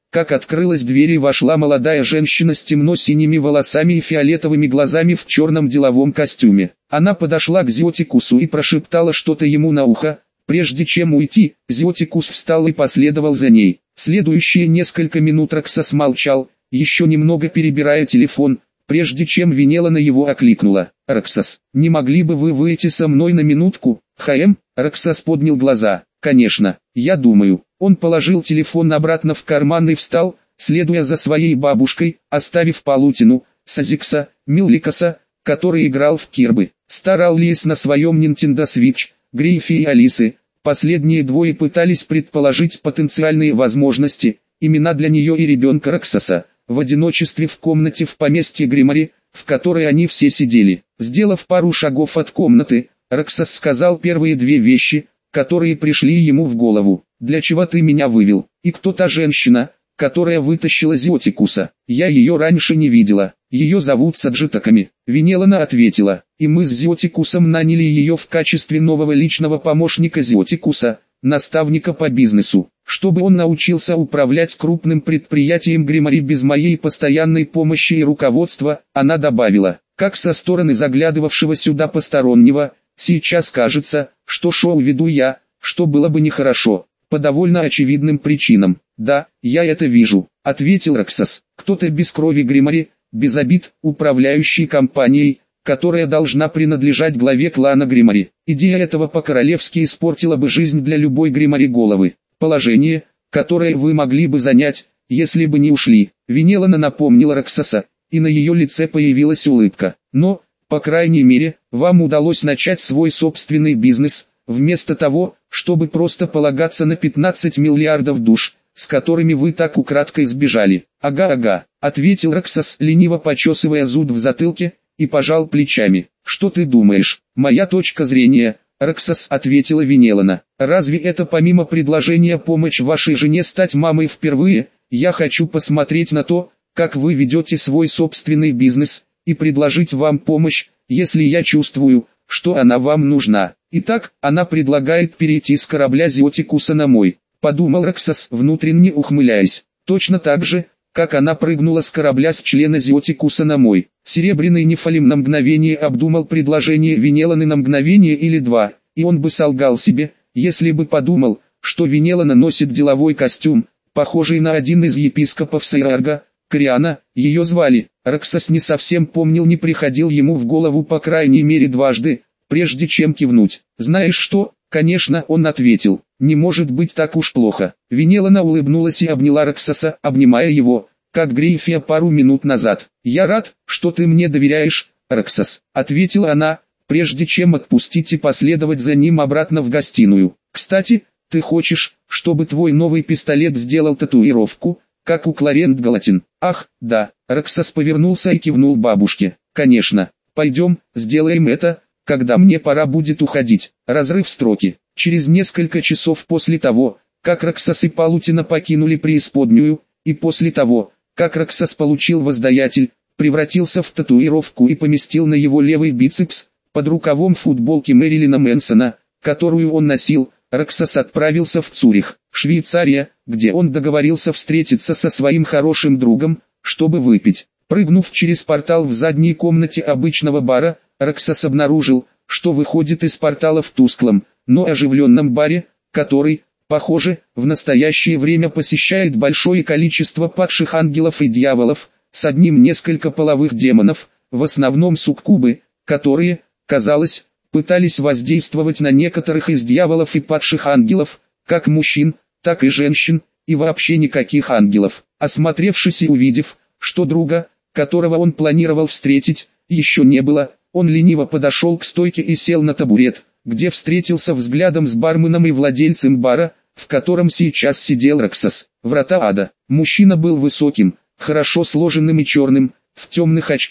как открылась дверь и вошла молодая женщина с темно-синими волосами и фиолетовыми глазами в черном деловом костюме. Она подошла к Зиотикусу и прошептала что-то ему на ухо. Прежде чем уйти, Зиотикус встал и последовал за ней. Следующие несколько минут Роксос молчал, еще немного перебирая телефон, прежде чем Венелана его окликнула. «Роксос, не могли бы вы выйти со мной на минутку?» Роксос поднял глаза. «Конечно, я думаю». Он положил телефон обратно в карман и встал, следуя за своей бабушкой, оставив Палутину, Сазикса, Милликаса, который играл в Кирбы. Стар Алис на своем Nintendo Switch, Грейфи и Алисы. Последние двое пытались предположить потенциальные возможности, имена для нее и ребенка Роксоса, в одиночестве в комнате в поместье Гримари, в которой они все сидели. Сделав пару шагов от комнаты, Роксос сказал первые две вещи, которые пришли ему в голову. «Для чего ты меня вывел? И кто та женщина, которая вытащила Зиотикуса? Я ее раньше не видела. Ее зовут Саджитаками». Венелана ответила. «И мы с Зиотикусом наняли ее в качестве нового личного помощника Зиотикуса, наставника по бизнесу, чтобы он научился управлять крупным предприятием Гримари без моей постоянной помощи и руководства». Она добавила, как со стороны заглядывавшего сюда постороннего, «сейчас кажется, что шоу веду я, что было бы нехорошо, по довольно очевидным причинам». «Да, я это вижу», — ответил Роксос. «Кто-то без крови Гримари, без обид, управляющий компанией, которая должна принадлежать главе клана Гримари. Идея этого по-королевски испортила бы жизнь для любой Гримари головы. Положение, которое вы могли бы занять, если бы не ушли». Венелана напомнила Роксоса, и на ее лице появилась улыбка. «Но, по крайней мере, вам удалось начать свой собственный бизнес, вместо того, чтобы просто полагаться на 15 миллиардов душ, с которыми вы так украдкой сбежали». «Ага», — ответил Роксос, лениво почесывая зуд в затылке, и пожал плечами. «Что ты думаешь?» «Моя точка зрения», — Роксос, ответила Венелана. «Разве это помимо предложения помочь вашей жене стать мамой впервые? Я хочу посмотреть на то, как вы ведете свой собственный бизнес, и предложить вам помощь, если я чувствую, что она вам нужна. Итак, она предлагает перейти с корабля Зиотикуса на мой», — подумал Роксос, внутренне ухмыляясь. «Точно так же, как она прыгнула с корабля с члена Зиотикуса на мой». Серебряный Нефалим на мгновение обдумал предложение Венеланы на мгновение или два, и он бы солгал себе, если бы подумал, что Венелана носит деловой костюм, похожий на один из епископов Сайрарга, Кориана. Ее звали. Роксос не совсем помнил, не приходил ему в голову по крайней мере дважды, прежде чем кивнуть. «Знаешь что?» «Конечно», он ответил. «Не может быть так уж плохо». Венелана улыбнулась и обняла Роксоса, обнимая его, как Грейфия пару минут назад. «Я рад, что ты мне доверяешь, Роксос», — ответила она, прежде чем отпустить и последовать за ним обратно в гостиную. «Кстати, ты хочешь, чтобы твой новый пистолет сделал татуировку, как у Кларент Галатин?» «Ах, да», — Роксос повернулся и кивнул бабушке. «Конечно, пойдем, сделаем это, когда мне пора будет уходить». Разрыв строки. Через несколько часов после того, как Роксос и Палутина покинули преисподнюю, и после того, как Роксос получил воздаятель, превратился в татуировку и поместил на его левый бицепс, под рукавом футболки Мэрилина Мэнсона, которую он носил, Роксос отправился в Цюрих, Швейцария, где он договорился встретиться со своим хорошим другом, чтобы выпить. Прыгнув через портал в задней комнате обычного бара, Роксос обнаружил, что выходит из портала в тусклом, но оживленном баре, который, похоже, в настоящее время посещает большое количество падших ангелов и дьяволов, с одним несколько половых демонов, в основном суккубы, которые, казалось, пытались воздействовать на некоторых из дьяволов и падших ангелов, как мужчин, так и женщин, и вообще никаких ангелов. Осмотревшись и увидев, что друга, которого он планировал встретить, еще не было, он лениво подошел к стойке и сел на табурет, где встретился взглядом с барменом и владельцем бара, в котором сейчас сидел Роксос. Врата ада. Мужчина был высоким, хорошо сложенным и черным, в темных очках,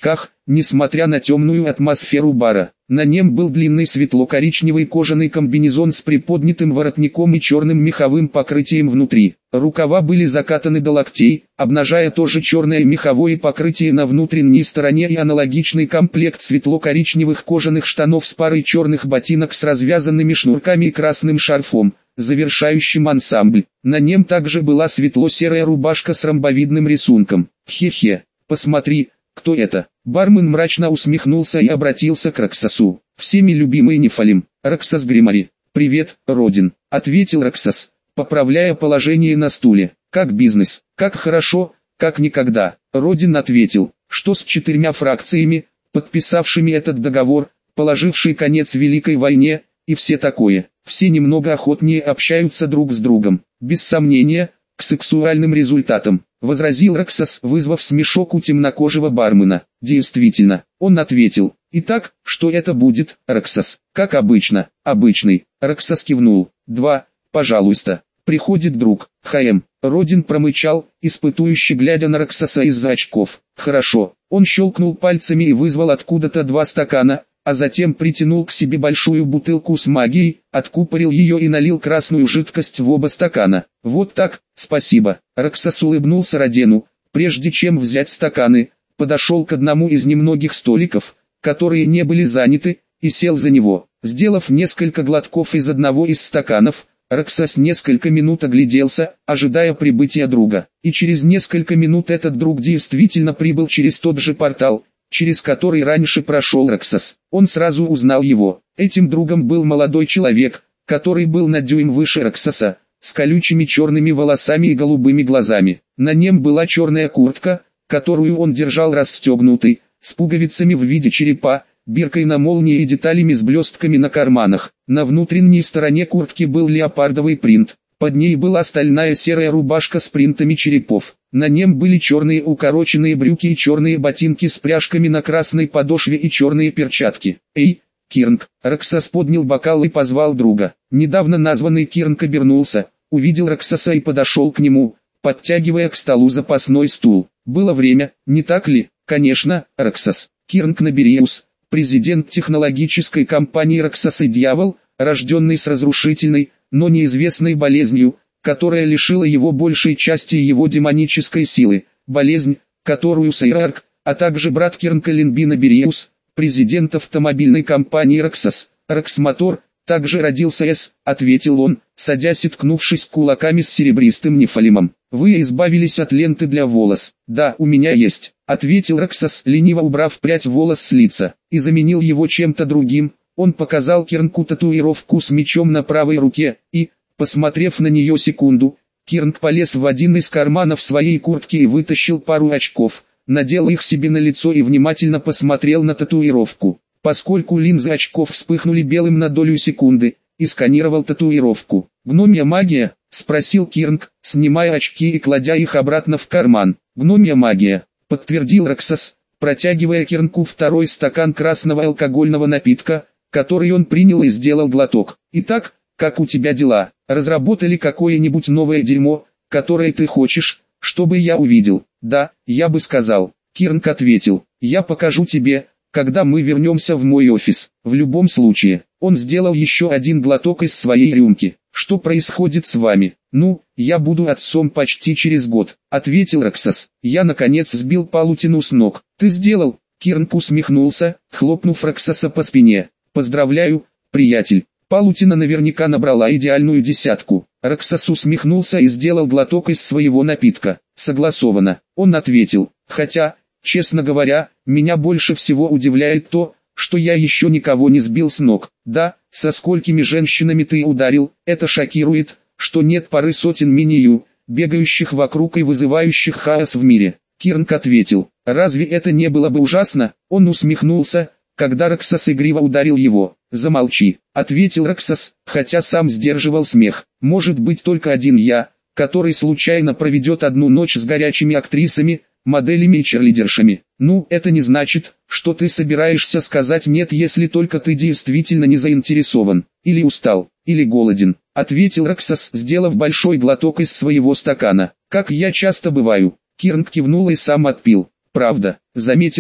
несмотря на темную атмосферу бара. На нем был длинный светло-коричневый кожаный комбинезон с приподнятым воротником и черным меховым покрытием внутри. Рукава были закатаны до локтей, обнажая тоже черное меховое покрытие на внутренней стороне и аналогичный комплект светло-коричневых кожаных штанов с парой черных ботинок с развязанными шнурками и красным шарфом, завершающим ансамбль. На нем также была светло-серая рубашка с ромбовидным рисунком. «Хе-хе, посмотри, кто это?» Бармен мрачно усмехнулся и обратился к Роксасу. «Всеми любимый Нефалим, Роксас Гримари». «Привет, Родин», — ответил Роксас, поправляя положение на стуле. «Как бизнес? Как хорошо, как никогда». Родин ответил, что с 4 фракциями, подписавшими этот договор, положивший конец Великой войне, и все такое, все немного охотнее общаются друг с другом. Без сомнения, к сексуальным результатам, возразил Роксас, вызвав смешок у темнокожего бармена. Действительно, он ответил. Итак, что это будет, Роксас? Как обычно, обычный. Роксас кивнул. 2, пожалуйста. Приходит друг. ХМ. Родин промычал, испытующе глядя на Роксаса из-за очков. Хорошо. Он щелкнул пальцами и вызвал откуда-то 2 стакана, а затем притянул к себе большую бутылку с магией, откупорил ее и налил красную жидкость в оба стакана. Вот так, спасибо. Роксас улыбнулся Родену, прежде чем взять стаканы, подошел к одному из немногих столиков, которые не были заняты, и сел за него. Сделав несколько глотков из одного из стаканов, Роксас несколько минут огляделся, ожидая прибытия друга. И через несколько минут этот друг действительно прибыл через тот же портал, через который раньше прошел Роксас. Он сразу узнал его. Этим другом был молодой человек, который был на дюйм выше Роксаса, с колючими черными волосами и голубыми глазами. На нем была черная куртка, которую он держал расстегнутой, с пуговицами в виде черепа, биркой на молнии и деталями с блестками на карманах. На внутренней стороне куртки был леопардовый принт. Под ней была стальная серая рубашка с принтами черепов. На нем были черные укороченные брюки и черные ботинки с пряжками на красной подошве и черные перчатки. «Эй, Кирнг!» Роксас поднял бокал и позвал друга. Недавно названный Кирнг обернулся, увидел Роксаса и подошел к нему, подтягивая к столу запасной стул. Было время, не так ли? Конечно, Роксас. Кирнг Набериус, президент технологической компании «Роксас и Дьявол», рожденный с разрушительной, но неизвестной болезнью, которая лишила его большей части его демонической силы, болезнь, которую Сайрарк, а также брат Кирнга Линбина Бериус, президент автомобильной компании «Роксас», «Роксмотор», также родился ответил он, садясь и ткнувшись кулаками с серебристым нефалимом. «Вы избавились от ленты для волос?» «Да, у меня есть», ответил Роксас, лениво убрав прядь волос с лица, и заменил его чем-то другим. Он показал Кирнгу татуировку с мечом на правой руке, и, посмотрев на нее секунду, Кирнг полез в один из карманов своей куртки и вытащил пару очков, надел их себе на лицо и внимательно посмотрел на татуировку. Поскольку линзы очков вспыхнули белым на долю секунды, и сканировал татуировку. «Гномья магия?» — спросил Кирнг, снимая очки и кладя их обратно в карман. «Гномья магия», — подтвердил Роксас, протягивая Кирнгу второй стакан красного алкогольного напитка, который он принял и сделал глоток. «Итак, как у тебя дела? Разработали какое-нибудь новое дерьмо, которое ты хочешь, чтобы я увидел?» «Да, я бы сказал», — Кирнг ответил. «Я покажу тебе, когда мы вернемся в мой офис. В любом случае». Он сделал еще один глоток из своей рюмки. «Что происходит с вами?» «Ну, я буду отцом почти через год», — ответил Роксас. «Я наконец сбил Палутину с ног». «Ты сделал?» Кирнг усмехнулся, хлопнув Роксаса по спине. «Поздравляю, приятель. Палутина наверняка набрала идеальную десятку». Роксас усмехнулся и сделал глоток из своего напитка. «Согласовано», — он ответил. «Хотя, честно говоря, меня больше всего удивляет то, что я еще никого не сбил с ног. Да, со сколькими женщинами ты ударил, это шокирует, что нет пары сотен мини-ю, бегающих вокруг и вызывающих хаос в мире». Кирнг ответил. «Разве это не было бы ужасно?» Он усмехнулся, когда Роксас игриво ударил его. «Замолчи», — ответил Роксас, хотя сам сдерживал смех. «Может быть только один я, который случайно проведет одну ночь с горячими актрисами, моделями и черлидершами. Ну, это не значит, что ты собираешься сказать нет, если только ты действительно не заинтересован, или устал, или голоден», — ответил Роксас, сделав большой глоток из своего стакана. «Как я часто бываю». Кирнг кивнул и сам отпил. «Правда», — заметил он.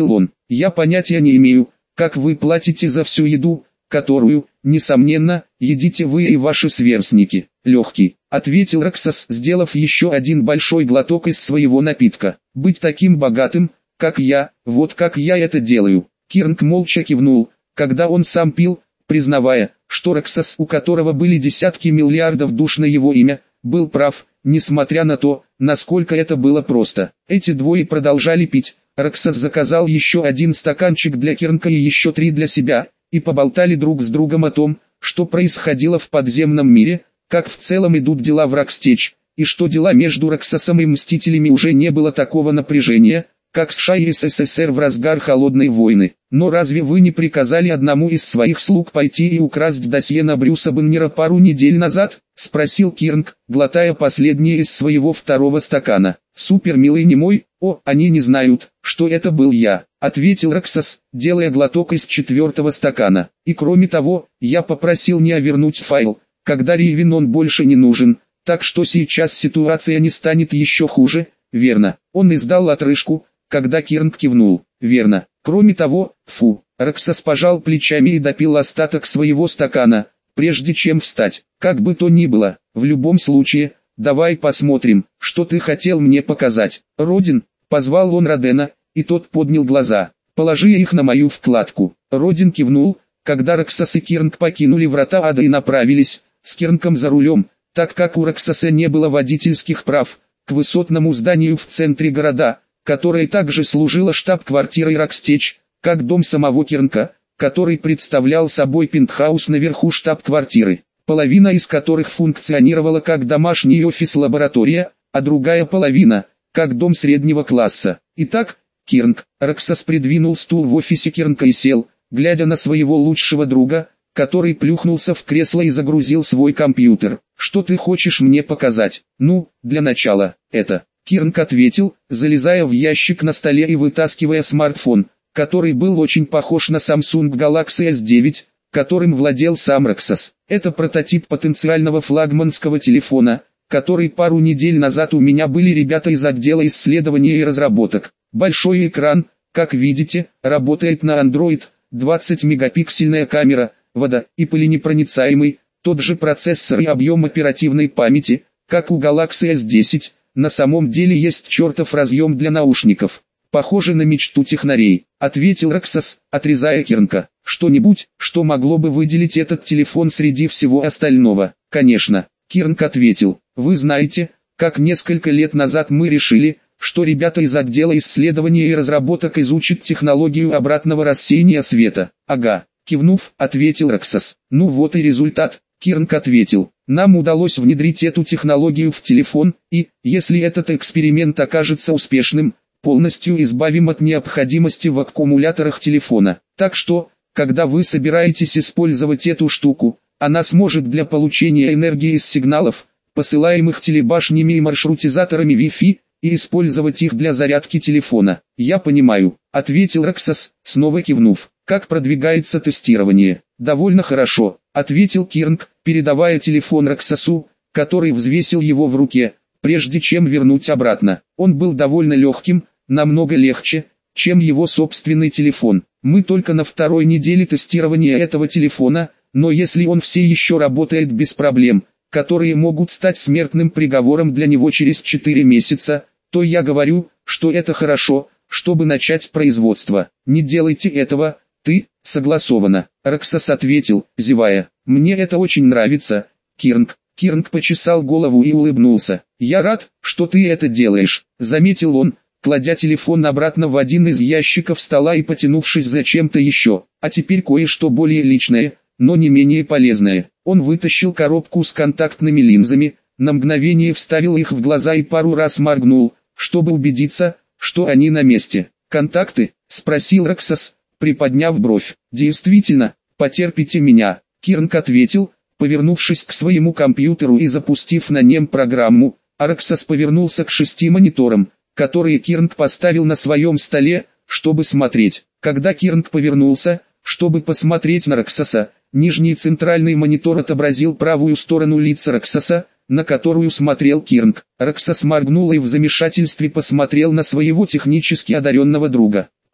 Я понятия не имею, как вы платите за всю еду, которую, несомненно, едите вы и ваши сверстники. Легкий, ответил Роксос, сделав еще один большой глоток из своего напитка. Быть таким богатым, как я, вот как я это делаю. Кирнк молча кивнул, когда он сам пил, признавая, что Роксос, у которого были десятки миллиардов душ на его имя, был прав, несмотря на то, насколько это было просто. Эти двое продолжали пить. Роксос заказал еще один стаканчик для Кирнка и еще 3 для себя, и поболтали друг с другом о том, что происходило в подземном мире, как в целом идут дела в Рокстедж, и что дела между Роксосом и Мстителями уже не было такого напряжения, как США и СССР в разгар холодной войны. Но разве вы не приказали одному из своих слуг пойти и украсть досье на Брюса Беннера пару недель назад? Спросил Кирнк, глотая последнее из своего второго стакана. Супер, милый немой, они не знают, что это был я, ответил Роксос, делая глоток из 4-го стакана. И кроме того, я попросил Неа вернуть файл, когда Ривен он больше не нужен, так что сейчас ситуация не станет еще хуже, верно? Он издал отрыжку, когда Кирнк кивнул, верно. Кроме того, Роксос пожал плечами и допил остаток своего стакана, прежде чем встать. Как бы то ни было, в любом случае, давай посмотрим, что ты хотел мне показать. Родин, позвал он Родена, и тот поднял глаза. Положи их на мою вкладку. Родин кивнул, когда Роксос и Кирнк покинули врата ада и направились, с Кирнком за рулем, так как у Роксоса не было водительских прав, к высотному зданию в центре города, которое также служило штаб-квартирой Рокстедж, как дом самого Кирнка, который представлял собой пентхаус наверху штаб-квартиры, половина из которых функционировала как домашний офис-лаборатория, а другая половина, как дом среднего класса. Итак, Кирнк, Роксос придвинул стул в офисе Кирнка и сел, глядя на своего лучшего друга, который плюхнулся в кресло и загрузил свой компьютер. «Что ты хочешь мне показать?» «Ну, для начала, это...» Кирнк ответил, залезая в ящик на столе и вытаскивая смартфон, который был очень похож на Samsung Galaxy S9, которым владел сам Роксос. Это прототип потенциального флагманского телефона, который пару недель назад у меня были ребята из отдела исследований и разработок. Большой экран, как видите, работает на Android, 20-мегапиксельная камера, вода и пыленепроницаемый, тот же процессор и объем оперативной памяти, как у Galaxy S10. На самом деле есть чертов разъем для наушников. Похоже на мечту технарей, ответил Роксос, отрезая Кирнка. Что-нибудь, что могло бы выделить этот телефон среди всего остального? Конечно, Кирнк ответил. Вы знаете, как несколько лет назад мы решили, что ребята из отдела исследований и разработок изучат технологию обратного рассеяния света. Ага, кивнув, ответил Роксос. Ну вот и результат. Кирнк ответил, нам удалось внедрить эту технологию в телефон, и, если этот эксперимент окажется успешным, полностью избавим от необходимости в аккумуляторах телефона. Так что, когда вы собираетесь использовать эту штуку, она сможет для получения энергии из сигналов, посылаемых телебашнями и маршрутизаторами Wi-Fi, и использовать их для зарядки телефона. Я понимаю, ответил Роксос, снова кивнув. Как продвигается тестирование? Довольно хорошо, ответил Кирнк, передавая телефон Роксосу, который взвесил его в руке, прежде чем вернуть обратно. Он был довольно легким, намного легче, чем его собственный телефон. Мы только на 2-й неделе тестирования этого телефона, но если он все еще работает без проблем, которые могут стать смертным приговором для него через 4 месяца, то я говорю, что это хорошо, чтобы начать производство. Не делайте этого, согласовано. Роксос ответил, зевая. Мне это очень нравится, Кирнк. Кирнк почесал голову и улыбнулся. Я рад, что ты это делаешь, заметил он, кладя телефон обратно в один из ящиков стола и потянувшись за чем-то еще. А теперь кое-что более личное, но не менее полезное. Он вытащил коробку с контактными линзами, на мгновение вставил их в глаза и пару раз моргнул, чтобы убедиться, что они на месте. «Контакты?» – спросил Роксос, приподняв бровь. «Действительно, потерпите меня», – Кирнк ответил, повернувшись к своему компьютеру и запустив на нем программу. Роксос повернулся к 6 мониторам, которые Кирнк поставил на своем столе, чтобы смотреть. Когда Кирнк повернулся, чтобы посмотреть на Роксоса, нижний центральный монитор отобразил правую сторону лица Роксоса, на которую смотрел Кирнк. Роксос моргнул и в замешательстве посмотрел на своего технически одаренного друга.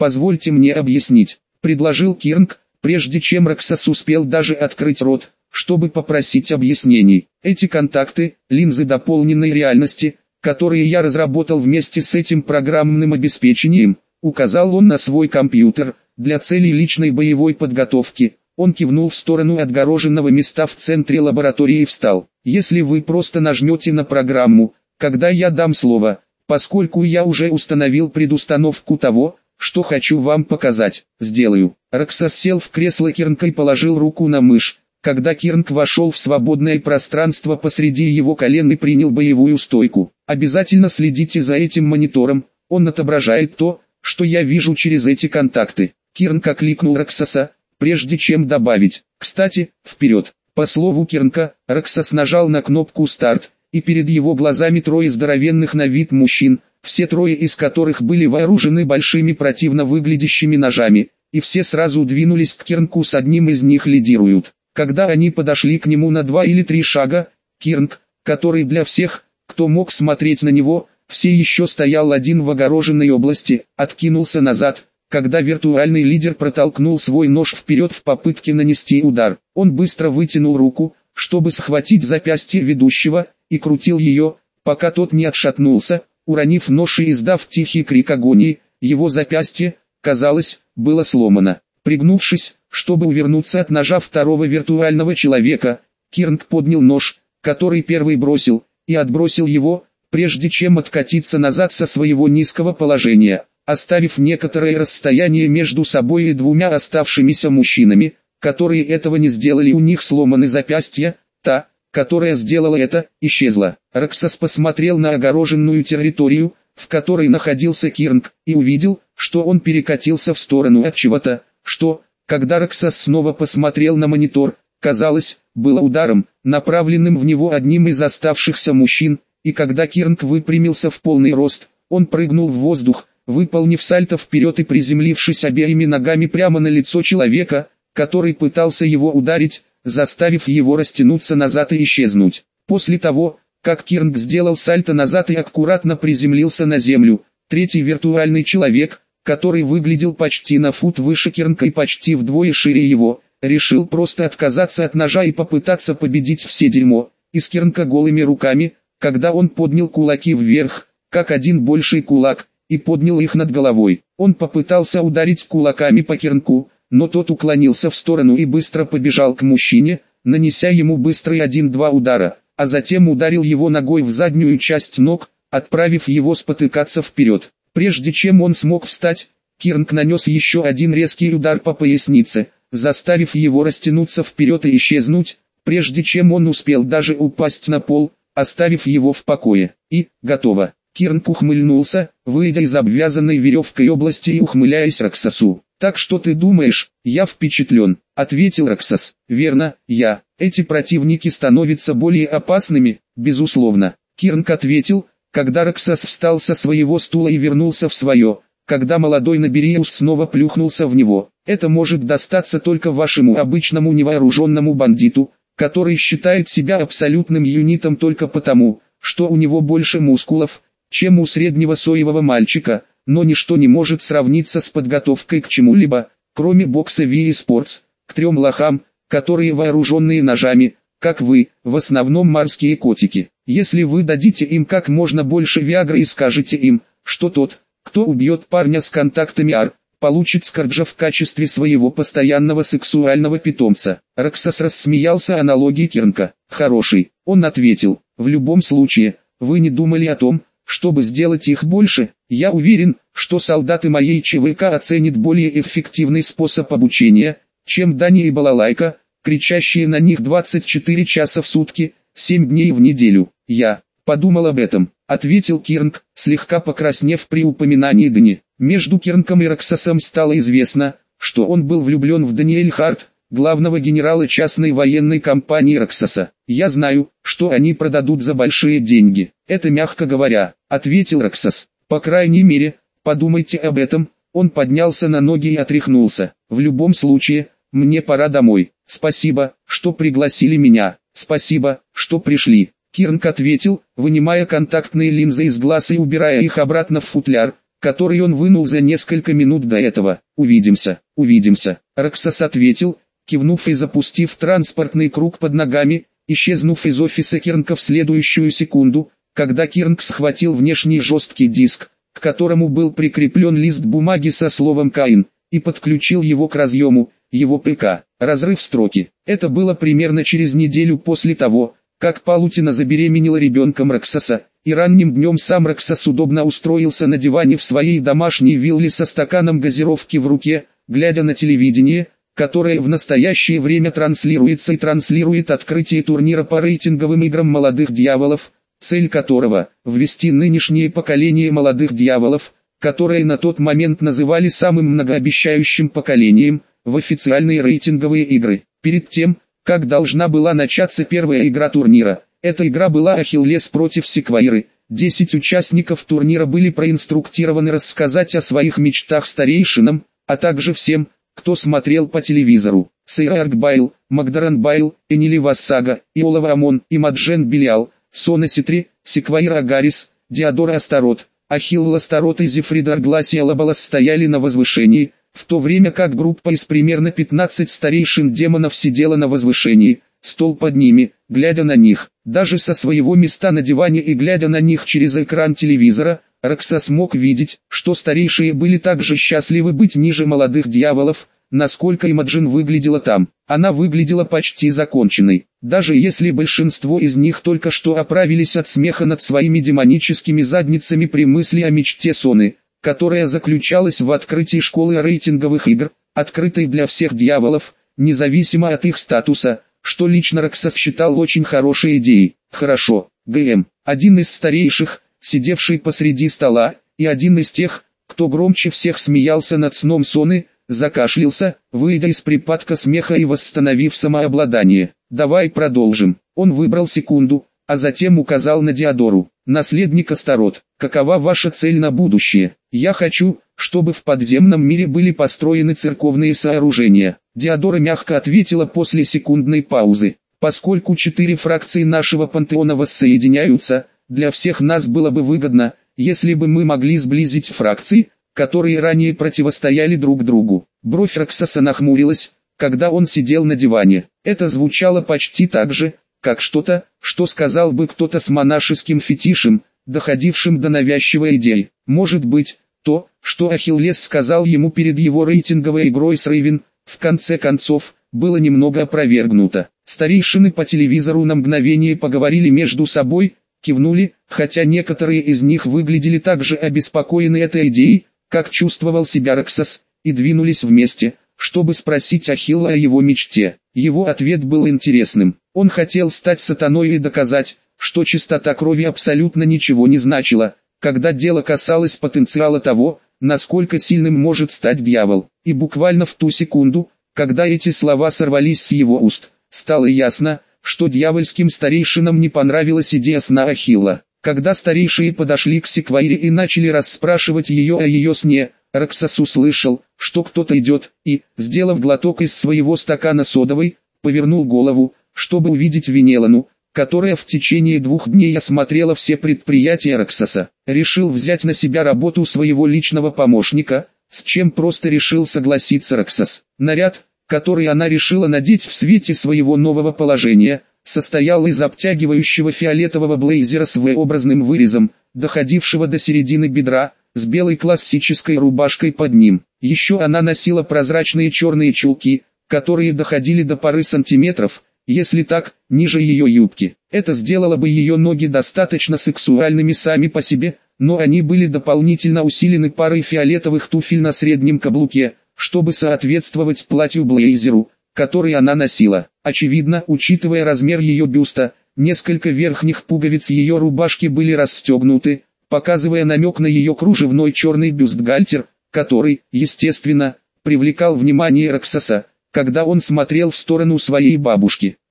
Позвольте мне объяснить, предложил Кирнг, прежде чем Роксас успел даже открыть рот, чтобы попросить объяснений. Эти контакты, линзы дополненной реальности, которые я разработал вместе с этим программным обеспечением, указал он на свой компьютер, для целей личной боевой подготовки. Он кивнул в сторону отгороженного места в центре лаборатории и встал. Если вы просто нажмете на программу, когда я дам слово, поскольку я уже установил предустановку того, что хочу вам показать, сделаю. Роксас сел в кресло Кирнга и положил руку на мышь. Когда Кирнг вошел в свободное пространство посреди его колен и принял боевую стойку. Обязательно следите за этим монитором, он отображает то, что я вижу через эти контакты. Кирнг окликнул Роксаса, прежде чем добавить: «Кстати, вперед!» По слову Кирнга, Роксас нажал на кнопку «Старт», и перед его глазами трое здоровенных на вид мужчин, все трое из которых были вооружены большими противно выглядящими ножами, и все сразу двинулись к Кирнгу, с одним из них лидируют. Когда они подошли к нему на 2 или 3 шага, Кирнг, который для всех, кто мог смотреть на него, все еще стоял один в огороженной области, откинулся назад, когда виртуальный лидер протолкнул свой нож вперед в попытке нанести удар. Он быстро вытянул руку, чтобы схватить запястье ведущего, и крутил ее, пока тот не отшатнулся, уронив нож и издав тихий крик агонии. Его запястье, казалось, было сломано. Пригнувшись, чтобы увернуться от ножа второго виртуального человека, Кирнг поднял нож, который первый бросил, и отбросил его, прежде чем откатиться назад со своего низкого положения, оставив некоторое расстояние между собой и двумя оставшимися мужчинами, которые этого не сделали. У них сломаны запястья. Та, которая сделала это, исчезла. Роксас посмотрел на огороженную территорию, в которой находился Кирнг, и увидел, что он перекатился в сторону от чего-то, что, когда Роксас снова посмотрел на монитор, казалось, было ударом, направленным в него одним из оставшихся мужчин, и когда Кирнг выпрямился в полный рост, он прыгнул в воздух, выполнив сальто вперед и приземлившись обеими ногами прямо на лицо человека, который пытался его ударить, заставив его растянуться назад и исчезнуть. После того, как Кирнг сделал сальто назад и аккуратно приземлился на землю, третий виртуальный человек, который выглядел почти на фут выше Кирнга и почти вдвое шире его, решил просто отказаться от ножа и попытаться победить все дерьмо из Кирнга голыми руками, когда он поднял кулаки вверх, как один большой кулак, и поднял их над головой. Он попытался ударить кулаками по Кирнгу, но тот уклонился в сторону и быстро побежал к мужчине, нанеся ему быстрый 1-2 удара, а затем ударил его ногой в заднюю часть ног, отправив его спотыкаться вперед. Прежде чем он смог встать, Кирнг нанес еще один резкий удар по пояснице, заставив его растянуться вперед и исчезнуть, прежде чем он успел даже упасть на пол, оставив его в покое. И, готово. Кирнг ухмыльнулся, выйдя из обвязанной веревкой области и ухмыляясь Роксасу. «Так что ты думаешь, я впечатлен», — ответил Роксас. «Верно, я. Эти противники становятся более опасными, безусловно». Кирнг ответил, когда Роксас встал со своего стула и вернулся в свое, когда молодой Набериус снова плюхнулся в него. «Это может достаться только вашему обычному невооруженному бандиту, который считает себя абсолютным юнитом только потому, что у него больше мускулов, чем у среднего соевого мальчика, но ничто не может сравниться с подготовкой к чему-либо, кроме бокса Wii Sports, к 3 лохам, которые вооруженные ножами, как вы, в основном морские котики. Если вы дадите им как можно больше Виагры и скажете им, что тот, кто убьет парня с контактами AR, получит Скарджа в качестве своего постоянного сексуального питомца». Роксас рассмеялся аналогии Кирнга. «Хороший», он ответил, «в любом случае, вы не думали о том, чтобы сделать их больше. Я уверен, что солдаты моей ЧВК оценят более эффективный способ обучения, чем Дани и Балалайка, кричащие на них 24 часа в сутки, 7 дней в неделю». «Я подумал об этом», — ответил Кирнг, слегка покраснев при упоминании Дани. Между Кирнгом и Роксасом стало известно, что он был влюблен в Даниэль Харт, главного генерала частной военной компании Роксаса. «Я знаю, что они продадут за большие деньги. Это мягко говоря», — ответил Роксас. «По крайней мере, подумайте об этом». Он поднялся на ноги и отряхнулся. «В любом случае, мне пора домой. Спасибо, что пригласили меня. Спасибо, что пришли». Кирнг ответил, вынимая контактные линзы из глаз и убирая их обратно в футляр, который он вынул за несколько минут до этого. «Увидимся, увидимся», Роксас ответил, кивнув и запустив транспортный круг под ногами, исчезнув из офиса Кирнка в следующую секунду, когда Кирнк схватил внешний жесткий диск, к которому был прикреплен лист бумаги со словом «Каин», и подключил его к разъему, его ПК. Разрыв строки. Это было примерно через неделю после того, как Палутина забеременела ребенком Роксаса, и ранним днем сам Роксас удобно устроился на диване в своей домашней вилле со стаканом газировки в руке, глядя на телевидение, которое в настоящее время транслирует открытие турнира по рейтинговым играм молодых дьяволов, цель которого – ввести нынешнее поколение молодых дьяволов, которые на тот момент называли самым многообещающим поколением, в официальные рейтинговые игры. Перед тем, как должна была начаться первая игра турнира, эта игра была Ахиллес против Секвайры. 10 участников турнира были проинструктированы рассказать о своих мечтах старейшинам, а также всем, кто смотрел по телевизору. Сейра Аркбайл, Магдаран Байл, Энили Вассага, Иолава Амон, Имаджен Белиал, Сона Ситри, Секвайра Агарис, Диодора Астарот, Ахилл Астарот и Зефрида Аргласия Лабалас стояли на возвышении, в то время как группа из примерно 15 старейшин демонов сидела на возвышении, стол под ними, глядя на них. Даже со своего места на диване и глядя на них через экран телевизора, Роксас мог видеть, что старейшие были также счастливы быть ниже молодых дьяволов, насколько Имаджин выглядела там. Она выглядела почти законченной. Даже если большинство из них только что оправились от смеха над своими демоническими задницами при мысли о мечте Соны, которая заключалась в открытии школы рейтинговых игр, открытой для всех дьяволов, независимо от их статуса, что лично Роксас считал очень хорошей идеей. Хорошо, ГМ, один из старейших, сидевший посреди стола, и один из тех, кто громче всех смеялся над сном Соны, закашлялся, выйдя из припадка смеха и восстановив самообладание. «Давай продолжим». Он выбрал секунду, а затем указал на Диодору. «Наследник Астарот, какова ваша цель на будущее? Я хочу, чтобы в подземном мире были построены церковные сооружения». Диодора мягко ответила после секундной паузы. «Поскольку 4 фракции нашего пантеона воссоединяются, для всех нас было бы выгодно, если бы мы могли сблизить фракции, которые ранее противостояли друг другу». Бровь Роксаса нахмурилась, когда он сидел на диване. Это звучало почти так же, как что-то, что сказал бы кто-то с монашеским фетишем, доходившим до навязчивой идеи. Может быть, то, что Ахиллес сказал ему перед его рейтинговой игрой с Рейвен, в конце концов, было немного опровергнуто. Старейшины по телевизору на мгновение поговорили между собой, кивнули, хотя некоторые из них выглядели так же обеспокоены этой идеей, как чувствовал себя Роксас, и двинулись вместе, чтобы спросить Ахилла о его мечте. Его ответ был интересным. Он хотел стать сатаной и доказать, что чистота крови абсолютно ничего не значила, когда дело касалось потенциала того, насколько сильным может стать дьявол. И буквально в ту секунду, когда эти слова сорвались с его уст, стало ясно, что дьявольским старейшинам не понравилась идея сна Ахилла. Когда старейшие подошли к Секвайре и начали расспрашивать ее о ее сне, Роксас услышал, что кто-то идет, и, сделав глоток из своего стакана содовой, повернул голову, чтобы увидеть Венелану, которая в течение 2 дней осмотрела все предприятия Роксаса. Решил взять на себя работу своего личного помощника, с чем просто решил согласиться Роксас. Наряд, который она решила надеть в свете своего нового положения, состоял из обтягивающего фиолетового блейзера с V-образным вырезом, доходившего до середины бедра, с белой классической рубашкой под ним. Еще она носила прозрачные черные чулки, которые доходили до пары сантиметров, если так, ниже ее юбки. Это сделало бы ее ноги достаточно сексуальными сами по себе, но они были дополнительно усилены парой фиолетовых туфель на среднем каблуке, чтобы соответствовать платью-блейзеру, который она носила. Очевидно, учитывая размер ее бюста, несколько верхних пуговиц ее рубашки были расстегнуты, показывая намек на ее кружевной черный бюстгальтер, который, естественно, привлекал внимание Роксаса, когда он смотрел в сторону своей бабушки.